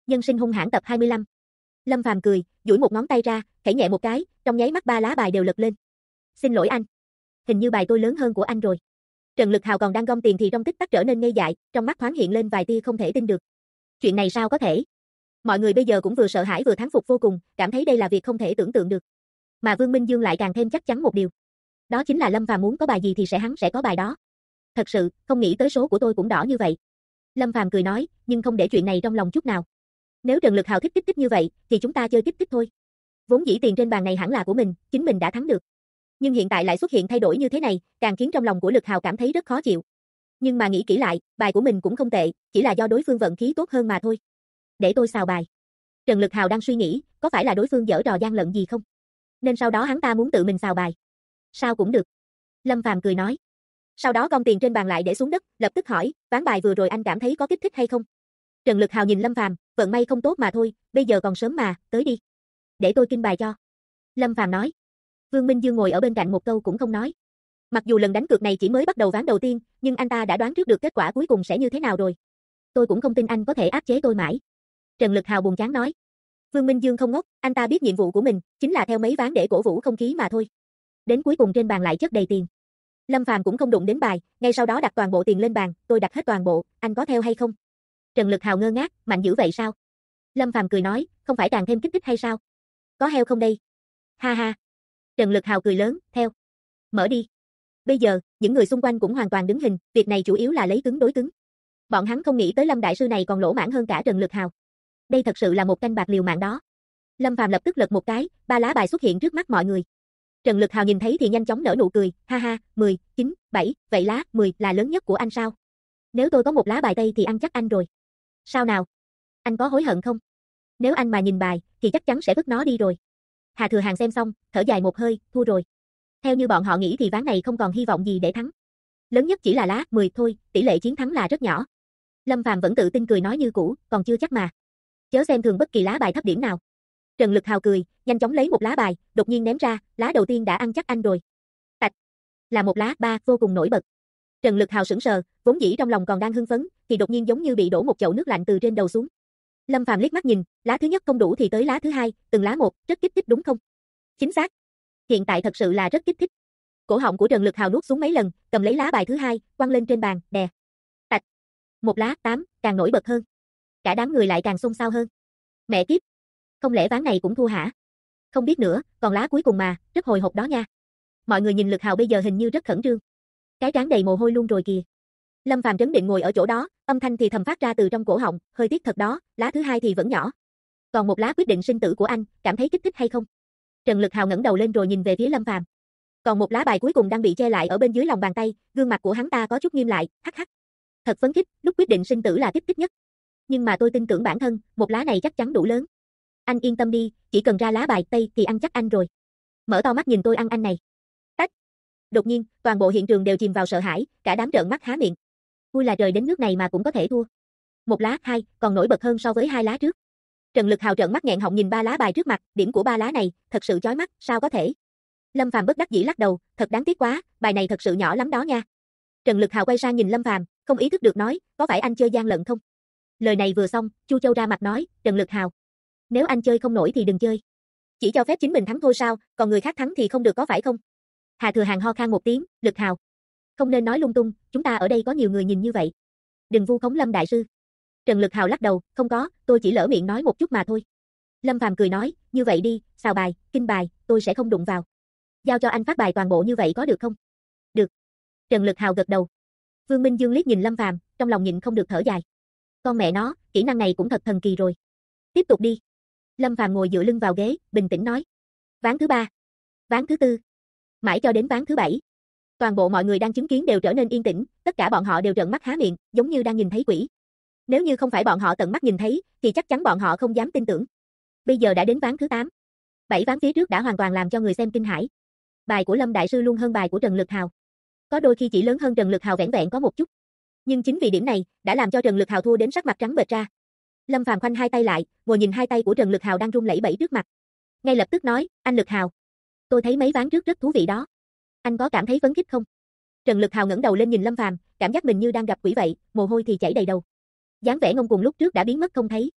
Nhân sinh hung hãn tập 25. Lâm Phàm cười, duỗi một ngón tay ra, khẽ nhẹ một cái, trong nháy mắt 3 lá bài đều lật lên. Xin lỗi anh. Hình như bài tôi lớn hơn của anh rồi. Trần Lực Hào còn đang gom tiền thì trong tích tắc trở nên ngây dại, trong mắt thoáng hiện lên vài tia không thể tin được. Chuyện này sao có thể? Mọi người bây giờ cũng vừa sợ hãi vừa thán phục vô cùng, cảm thấy đây là việc không thể tưởng tượng được. Mà Vương Minh Dương lại càng thêm chắc chắn một điều. Đó chính là Lâm Phàm muốn có bài gì thì hắn sẽ có bài đó. Thật sự, không nghĩ tới số của tôi cũng đỏ như vậy. Lâm Phàm cười nói, nhưng không để chuyện này trong lòng chút nào. Nếu Trần Lực Hào thích kích thích như vậy, thì chúng ta chơi kích thích thôi. Vốn dĩ tiền trên bàn này hẳn là của mình, chính mình đã thắng được. Nhưng hiện tại lại xuất hiện thay đổi như thế này, càng khiến trong lòng của Lực Hào cảm thấy rất khó chịu. Nhưng mà nghĩ kỹ lại, bài của mình cũng không tệ, chỉ là do đối phương vận khí tốt hơn mà thôi. Để tôi xào bài. Trần Lực Hào đang suy nghĩ, có phải là đối phương giở trò gian lận gì không? Nên sau đó hắn ta muốn tự mình xào bài. Sao cũng được. Lâm Phàm cười nói. Sau đó gom tiền trên bàn lại để xuống đất, lập tức hỏi, ván bài vừa rồi anh cảm thấy có kích thích hay không? Trần Lực Hào nhìn Lâm Phàm, vận may không tốt mà thôi, bây giờ còn sớm mà, tới đi. Để tôi kinh bài cho. Lâm Phàm nói. Vương Minh Dương ngồi ở bên cạnh một câu cũng không nói. Mặc dù lần đánh cược này chỉ mới bắt đầu ván đầu tiên, nhưng anh ta đã đoán trước được kết quả cuối cùng sẽ như thế nào rồi. Tôi cũng không tin anh có thể áp chế tôi mãi. Trần Lực Hào buồn chán nói. Vương Minh Dương không ngốc, anh ta biết nhiệm vụ của mình, chính là theo mấy ván để cổ vũ không khí mà thôi. Đến cuối cùng trên bàn lại chất đầy tiền. Lâm Phàm cũng không đụng đến bài, ngay sau đó đặt toàn bộ tiền lên bàn, tôi đặt hết toàn bộ, anh có theo hay không? Trần Lực Hào ngơ ngác, mạnh dữ vậy sao? Lâm Phàm cười nói, không phải càng thêm kích thích hay sao? Có heo không đây? Ha ha. Trần Lực Hào cười lớn, theo. Mở đi. Bây giờ, những người xung quanh cũng hoàn toàn đứng hình, việc này chủ yếu là lấy cứng đối cứng. Bọn hắn không nghĩ tới Lâm đại sư này còn lỗ mãng hơn cả Trần Lực Hào. Đây thật sự là một canh bạc liều mạng đó. Lâm Phàm lập tức lật một cái, 3 lá bài xuất hiện trước mắt mọi người. Trần Lực Hào nhìn thấy thì nhanh chóng nở nụ cười, ha ha, 10, 9, 7, vậy lá 10 là lớn nhất của anh sao? Nếu tôi có một lá bài tây thì ăn chắc anh rồi. Sao nào? Anh có hối hận không? Nếu anh mà nhìn bài, thì chắc chắn sẽ vứt nó đi rồi. Hà Thừa Hàng xem xong, thở dài một hơi, thua rồi. Theo như bọn họ nghĩ thì ván này không còn hy vọng gì để thắng. Lớn nhất chỉ là lá 10 thôi, tỷ lệ chiến thắng là rất nhỏ. Lâm Phàm vẫn tự tin cười nói như cũ, còn chưa chắc mà. Chớ xem thường bất kỳ lá bài thấp điểm nào. Trần Lực Hào cười, nhanh chóng lấy một lá bài, đột nhiên ném ra, lá đầu tiên đã ăn chắc anh rồi. Tạch. Là một lá 3, vô cùng nổi bật. Trần Lực Hào sững sờ, vốn dĩ trong lòng còn đang hưng phấn, thì đột nhiên giống như bị đổ một chậu nước lạnh từ trên đầu xuống. Lâm Phàm liếc mắt nhìn, lá thứ nhất không đủ thì tới lá thứ hai, từng lá một, rất kích thích đúng không? Chính xác. Hiện tại thật sự là rất kích thích. Cổ họng của Trần Lực Hào nuốt xuống mấy lần, cầm lấy lá bài thứ hai, quăng lên trên bàn, đè. Tạch. Một lá 8, càng nổi bật hơn. Cả đám người lại càng xôn xao hơn. Mẹ kiếp. Không lẽ ván này cũng thua hả? Không biết nữa, còn lá cuối cùng mà, rất hồi hộp đó nha. Mọi người nhìn Lực Hào bây giờ hình như rất khẩn trương. Cái trán đầy mồ hôi luôn rồi kìa. Lâm Phàm trấn định ngồi ở chỗ đó, âm thanh thì thầm phát ra từ trong cổ họng, hơi tiếc thật đó, lá thứ hai thì vẫn nhỏ. Còn một lá quyết định sinh tử của anh, cảm thấy kích thích hay không? Trần Lực Hào ngẩng đầu lên rồi nhìn về phía Lâm Phàm. Còn một lá bài cuối cùng đang bị che lại ở bên dưới lòng bàn tay, gương mặt của hắn ta có chút nghiêm lại, hắc hắc. Thật phấn khích, lúc quyết định sinh tử là kích thích nhất. Nhưng mà tôi tin tưởng bản thân, một lá này chắc chắn đủ lớn. Anh yên tâm đi, chỉ cần ra lá bài tây thì ăn chắc anh rồi. Mở to mắt nhìn tôi ăn anh này. Tách. Đột nhiên, toàn bộ hiện trường đều chìm vào sợ hãi, cả đám trợn mắt há miệng. Ui là trời, đến nước này mà cũng có thể thua. Một lá 2, còn nổi bật hơn so với 2 lá trước. Trần Lực Hào trợn mắt nghẹn họng nhìn 3 lá bài trước mặt, điểm của 3 lá này, thật sự chói mắt, sao có thể? Lâm Phàm bất đắc dĩ lắc đầu, thật đáng tiếc quá, bài này thật sự nhỏ lắm đó nha. Trần Lực Hào quay sang nhìn Lâm Phàm, không ý thức được nói, có phải anh chơi gian lận không? Lời này vừa xong, Chu Châu ra mặt nói, Trần Lực Hào, nếu anh chơi không nổi thì đừng chơi. Chỉ cho phép chính mình thắng thôi sao, còn người khác thắng thì không được có phải không? Hà Thừa Hàng ho khan một tiếng, Lực Hào, không nên nói lung tung, chúng ta ở đây có nhiều người nhìn như vậy. Đừng vu khống Lâm đại sư. Trần Lực Hào lắc đầu, không có, tôi chỉ lỡ miệng nói một chút mà thôi. Lâm Phàm cười nói, như vậy đi, xào bài, kinh bài, tôi sẽ không đụng vào. Giao cho anh phát bài toàn bộ như vậy có được không? Được. Trần Lực Hào gật đầu. Vương Minh Dương liếc nhìn Lâm Phàm, trong lòng nhịn không được thở dài. Con mẹ nó, kỹ năng này cũng thật thần kỳ rồi. Tiếp tục đi. Lâm Phàm ngồi dựa lưng vào ghế, bình tĩnh nói. Ván thứ 3. Ván thứ 4. Mãi cho đến ván thứ 7. Toàn bộ mọi người đang chứng kiến đều trở nên yên tĩnh, tất cả bọn họ đều trợn mắt há miệng, giống như đang nhìn thấy quỷ. Nếu như không phải bọn họ tận mắt nhìn thấy, thì chắc chắn bọn họ không dám tin tưởng. Bây giờ đã đến ván thứ 8. 7 ván phía trước đã hoàn toàn làm cho người xem kinh hãi. Bài của Lâm đại sư luôn hơn bài của Trần Lực Hào. Có đôi khi chỉ lớn hơn Trần Lực Hào vẻn vẹn có một chút. Nhưng chính vì điểm này, đã làm cho Trần Lực Hào thua đến sắc mặt trắng bệch ra. Lâm Phàm khoanh hai tay lại, ngồi nhìn hai tay của Trần Lực Hào đang run lẩy bẩy trước mặt. Ngay lập tức nói, anh Lực Hào, tôi thấy mấy ván trước rất thú vị đó. Anh có cảm thấy phấn khích không? Trần Lực Hào ngẩng đầu lên nhìn Lâm Phàm, cảm giác mình như đang gặp quỷ vậy, mồ hôi thì chảy đầy đầu. Dáng vẻ ngông cuồng lúc trước đã biến mất không thấy.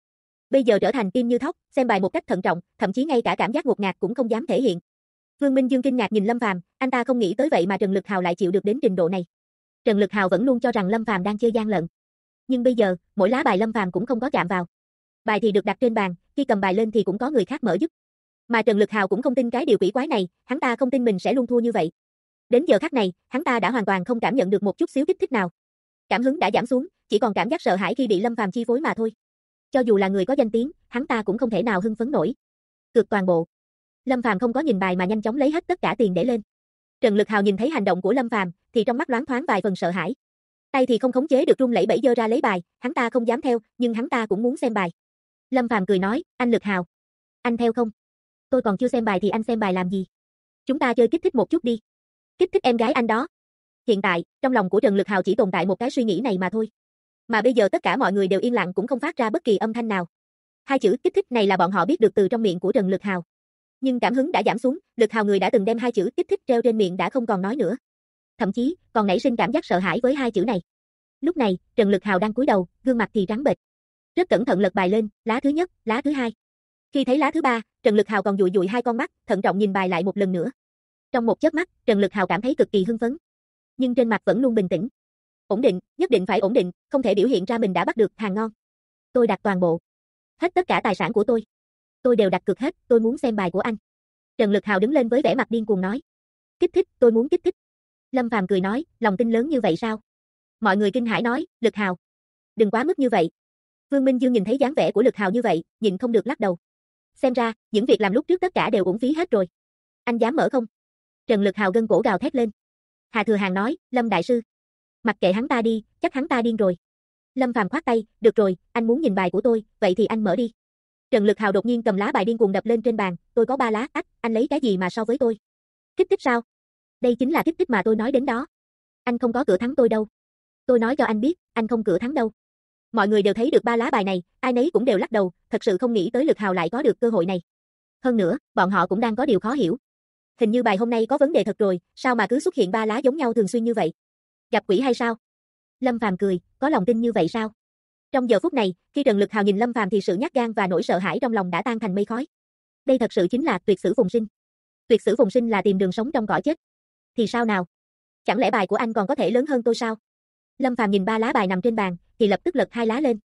Bây giờ trở thành tim như thóc, xem bài một cách thận trọng, thậm chí ngay cả cảm giác ngột ngạt cũng không dám thể hiện. Vương Minh Dương kinh ngạc nhìn Lâm Phàm, anh ta không nghĩ tới vậy mà Trần Lực Hào lại chịu được đến trình độ này. Trần Lực Hào vẫn luôn cho rằng Lâm Phàm đang chơi gian lận. Nhưng bây giờ, mỗi lá bài Lâm Phàm cũng không có chạm vào. Bài thì được đặt trên bàn, khi cầm bài lên thì cũng có người khác mở giúp. Mà Trần Lực Hào cũng không tin cái điều quỷ quái này, hắn ta không tin mình sẽ luôn thua như vậy. Đến giờ khắc này, hắn ta đã hoàn toàn không cảm nhận được một chút xíu kích thích nào. Cảm hứng đã giảm xuống, chỉ còn cảm giác sợ hãi khi bị Lâm Phàm chi phối mà thôi. Cho dù là người có danh tiếng, hắn ta cũng không thể nào hưng phấn nổi. Cược toàn bộ. Lâm Phàm không có nhìn bài mà nhanh chóng lấy hết tất cả tiền để lên. Trần Lực Hào nhìn thấy hành động của Lâm Phàm, thì trong mắt loáng thoáng vài phần sợ hãi. Tay thì không khống chế được run lẩy bẩy giơ ra lấy bài, hắn ta không dám theo, nhưng hắn ta cũng muốn xem bài. Lâm Phàm cười nói, anh Lực Hào, anh theo không? Tôi còn chưa xem bài thì anh xem bài làm gì? Chúng ta chơi kích thích một chút đi. Kích thích em gái anh đó. Hiện tại, trong lòng của Trần Lực Hào chỉ tồn tại một cái suy nghĩ này mà thôi. Mà bây giờ tất cả mọi người đều yên lặng cũng không phát ra bất kỳ âm thanh nào. Hai chữ kích thích này là bọn họ biết được từ trong miệng của Trần Lực Hào. Nhưng cảm hứng đã giảm xuống, Lực Hào người đã từng đem hai chữ kích thích treo trên miệng đã không còn nói nữa. Thậm chí, còn nảy sinh cảm giác sợ hãi với hai chữ này. Lúc này, Trần Lực Hào đang cúi đầu, gương mặt thì trắng bệch. Rất cẩn thận lật bài lên, lá thứ nhất, lá thứ hai. Khi thấy lá thứ ba, Trần Lực Hào còn dụi dụi hai con mắt, thận trọng nhìn bài lại một lần nữa. Trong một chớp mắt, Trần Lực Hào cảm thấy cực kỳ hưng phấn, nhưng trên mặt vẫn luôn bình tĩnh. Ổn định, nhất định phải ổn định, không thể biểu hiện ra mình đã bắt được hàng ngon. Tôi đặt toàn bộ, hết tất cả tài sản của tôi đều đặt cược hết, tôi muốn xem bài của anh. Trần Lực Hào đứng lên với vẻ mặt điên cuồng nói. Kích thích, tôi muốn kích thích. Lâm Phàm cười nói, lòng tin lớn như vậy sao? Mọi người kinh hãi nói, Lực Hào, đừng quá mức như vậy. Vương Minh Dương nhìn thấy dáng vẻ của Lực Hào như vậy, nhịn không được lắc đầu. Xem ra, những việc làm lúc trước tất cả đều uổng phí hết rồi. Anh dám mở không? Trần Lực Hào gân cổ gào thét lên. Hà Thừa Hàng nói, Lâm đại sư, mặc kệ hắn ta đi, chắc hắn ta điên rồi. Lâm Phàm khoát tay, được rồi, anh muốn nhìn bài của tôi, vậy thì anh mở đi. Trần Lực Hào đột nhiên cầm lá bài điên cuồng đập lên trên bàn, tôi có 3 lá, anh lấy cái gì mà so với tôi? Kích thích sao? Đây chính là kích thích mà tôi nói đến đó. Anh không có cửa thắng tôi đâu. Tôi nói cho anh biết, anh không cửa thắng đâu. Mọi người đều thấy được 3 lá bài này, ai nấy cũng đều lắc đầu, thật sự không nghĩ tới Lực Hào lại có được cơ hội này. Hơn nữa, bọn họ cũng đang có điều khó hiểu. Hình như bài hôm nay có vấn đề thật rồi, sao mà cứ xuất hiện 3 lá giống nhau thường xuyên như vậy? Gặp quỷ hay sao? Lâm Phàm cười, có lòng tin như vậy sao? Trong giờ phút này, khi Trần Lực Hào nhìn Lâm Phàm thì sự nhát gan và nỗi sợ hãi trong lòng đã tan thành mây khói. Đây thật sự chính là tuyệt sử phùng sinh. Tuyệt sử phùng sinh là tìm đường sống trong cõi chết. Thì sao nào? Chẳng lẽ bài của anh còn có thể lớn hơn tôi sao? Lâm Phàm nhìn 3 lá bài nằm trên bàn, thì lập tức lật 2 lá lên.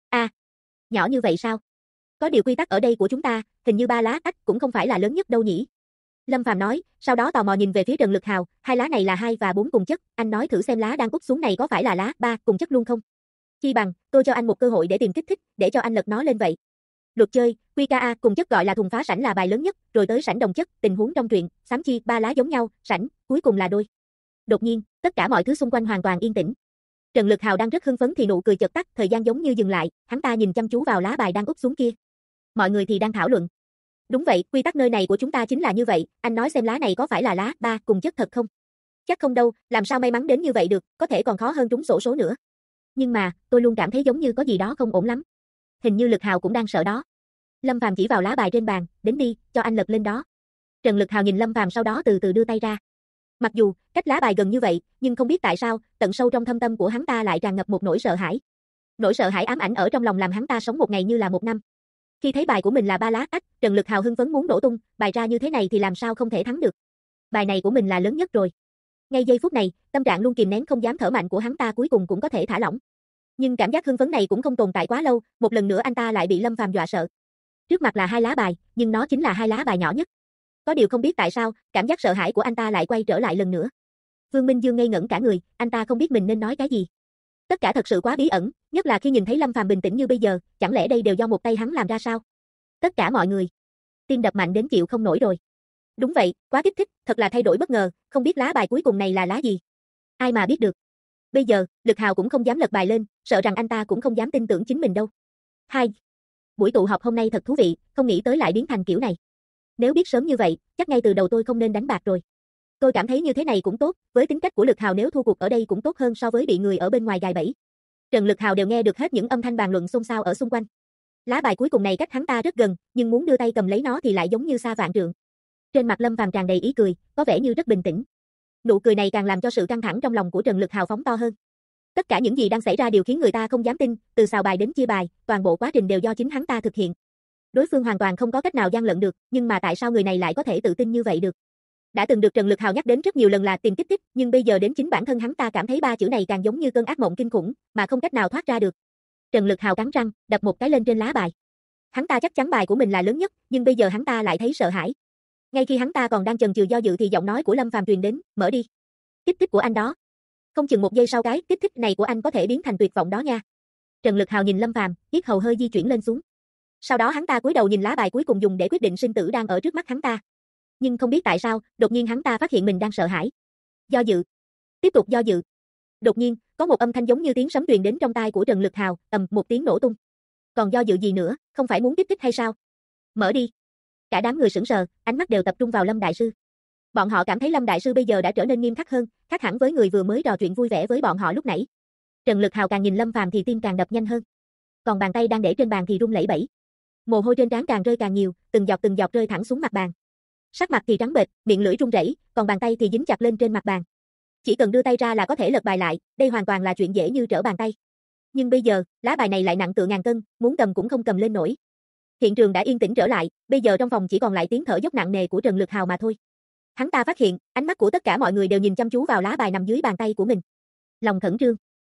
Nhỏ như vậy sao? Có điều quy tắc ở đây của chúng ta, hình như 3 lá cũng không phải là lớn nhất đâu nhỉ? Lâm Phàm nói, sau đó tò mò nhìn về phía Trần Lực Hào, 2 lá này là 2 và 4 cùng chất, anh nói thử xem lá đang úp xuống này có phải là lá 3 cùng chất luôn không? Chi bằng, tôi cho anh một cơ hội để tìm kích thích, để cho anh lật nó lên vậy. Luật chơi, QKA cùng chất gọi là thùng phá sảnh là bài lớn nhất, rồi tới sảnh đồng chất, tình huống trong truyện, xám chi, 3 lá giống nhau, sảnh, cuối cùng là đôi. Đột nhiên, tất cả mọi thứ xung quanh hoàn toàn yên tĩnh. Trần Lực Hào đang rất hưng phấn thì nụ cười chợt tắt, thời gian giống như dừng lại, hắn ta nhìn chăm chú vào lá bài đang úp xuống kia. Mọi người thì đang thảo luận. Đúng vậy, quy tắc nơi này của chúng ta chính là như vậy, anh nói xem lá này có phải là lá 3 cùng chất thật không? Chắc không đâu, làm sao may mắn đến như vậy được, có thể còn khó hơn trúng xổ số nữa. Nhưng mà, tôi luôn cảm thấy giống như có gì đó không ổn lắm. Hình như Lực Hào cũng đang sợ đó. Lâm Phàm chỉ vào lá bài trên bàn, đến đi, cho anh lật lên đó. Trần Lực Hào nhìn Lâm Phàm sau đó từ từ đưa tay ra. Mặc dù, cách lá bài gần như vậy, nhưng không biết tại sao, tận sâu trong thâm tâm của hắn ta lại tràn ngập một nỗi sợ hãi. Nỗi sợ hãi ám ảnh ở trong lòng làm hắn ta sống một ngày như là một năm. Khi thấy bài của mình là 3 lá Trần Lực Hào hưng phấn muốn nổ tung, bài ra như thế này thì làm sao không thể thắng được. Bài này của mình là lớn nhất rồi. Ngay giây phút này, tâm trạng luôn kìm nén không dám thở mạnh của hắn ta cuối cùng cũng có thể thả lỏng. Nhưng cảm giác hưng phấn này cũng không tồn tại quá lâu, một lần nữa anh ta lại bị Lâm Phàm dọa sợ. Trước mặt là 2 lá bài, nhưng nó chính là 2 lá bài nhỏ nhất. Có điều không biết tại sao, cảm giác sợ hãi của anh ta lại quay trở lại lần nữa. Vương Minh Dương ngây ngẩn cả người, anh ta không biết mình nên nói cái gì. Tất cả thật sự quá bí ẩn, nhất là khi nhìn thấy Lâm Phàm bình tĩnh như bây giờ, chẳng lẽ đây đều do một tay hắn làm ra sao? Tất cả mọi người, tim đập mạnh đến chịu không nổi rồi. Đúng vậy, quá kích thích, thật là thay đổi bất ngờ, không biết lá bài cuối cùng này là lá gì. Ai mà biết được. Bây giờ, Lực Hào cũng không dám lật bài lên, sợ rằng anh ta cũng không dám tin tưởng chính mình đâu. 2. Buổi tụ họp hôm nay thật thú vị, không nghĩ tới lại biến thành kiểu này. Nếu biết sớm như vậy, chắc ngay từ đầu tôi không nên đánh bạc rồi. Tôi cảm thấy như thế này cũng tốt, với tính cách của Lực Hào nếu thua cuộc ở đây cũng tốt hơn so với bị người ở bên ngoài gài bẫy. Trần Lực Hào đều nghe được hết những âm thanh bàn luận xôn xao ở xung quanh. Lá bài cuối cùng này cách hắn ta rất gần, nhưng muốn đưa tay cầm lấy nó thì lại giống như xa vạn trượng. Trên mặt Lâm Phàm tràn đầy ý cười, có vẻ như rất bình tĩnh. Nụ cười này càng làm cho sự căng thẳng trong lòng của Trần Lực Hào phóng to hơn. Tất cả những gì đang xảy ra đều khiến người ta không dám tin, từ xào bài đến chia bài, toàn bộ quá trình đều do chính hắn ta thực hiện. Đối phương hoàn toàn không có cách nào gian lận được, nhưng mà tại sao người này lại có thể tự tin như vậy được? Đã từng được Trần Lực Hào nhắc đến rất nhiều lần là tìm kích thích, nhưng bây giờ đến chính bản thân hắn ta cảm thấy ba chữ này càng giống như cơn ác mộng kinh khủng, mà không cách nào thoát ra được. Trần Lực Hào cắn răng, đập một cái lên trên lá bài. Hắn ta chắc chắn bài của mình là lớn nhất, nhưng bây giờ hắn ta lại thấy sợ hãi. Ngay khi hắn ta còn đang chần chừ do dự thì giọng nói của Lâm Phàm truyền đến, mở đi. Kích thích của anh đó. Không chừng một giây sau cái kích thích này của anh có thể biến thành tuyệt vọng đó nha. Trần Lực Hào nhìn Lâm Phàm, yết hầu hơi di chuyển lên xuống. Sau đó hắn ta cúi đầu nhìn lá bài cuối cùng dùng để quyết định sinh tử đang ở trước mắt hắn ta. Nhưng không biết tại sao, đột nhiên hắn ta phát hiện mình đang sợ hãi. Do dự. Tiếp tục do dự. Đột nhiên, có một âm thanh giống như tiếng sấm truyền đến trong tai của Trần Lực Hào, ầm một tiếng nổ tung. Còn do dự gì nữa, không phải muốn kích thích hay sao? Mở đi. Cả đám người sững sờ, ánh mắt đều tập trung vào Lâm đại sư. Bọn họ cảm thấy Lâm đại sư bây giờ đã trở nên nghiêm khắc hơn, khác hẳn với người vừa mới trò chuyện vui vẻ với bọn họ lúc nãy. Trần Lực Hào càng nhìn Lâm Phàm thì tim càng đập nhanh hơn. Còn bàn tay đang để trên bàn thì run lẩy bẩy. Mồ hôi trên trán càng rơi càng nhiều, từng giọt rơi thẳng xuống mặt bàn. Sắc mặt thì trắng bệch, miệng lưỡi run rẩy, còn bàn tay thì dính chặt lên trên mặt bàn. Chỉ cần đưa tay ra là có thể lật bài lại, đây hoàn toàn là chuyện dễ như trở bàn tay. Nhưng bây giờ, lá bài này lại nặng tựa ngàn cân, muốn cầm cũng không cầm lên nổi. Hiện trường đã yên tĩnh trở lại, bây giờ trong phòng chỉ còn lại tiếng thở dốc nặng nề của Trần Lực Hào mà thôi. Hắn ta phát hiện, ánh mắt của tất cả mọi người đều nhìn chăm chú vào lá bài nằm dưới bàn tay của mình. Lòng khẩn trương,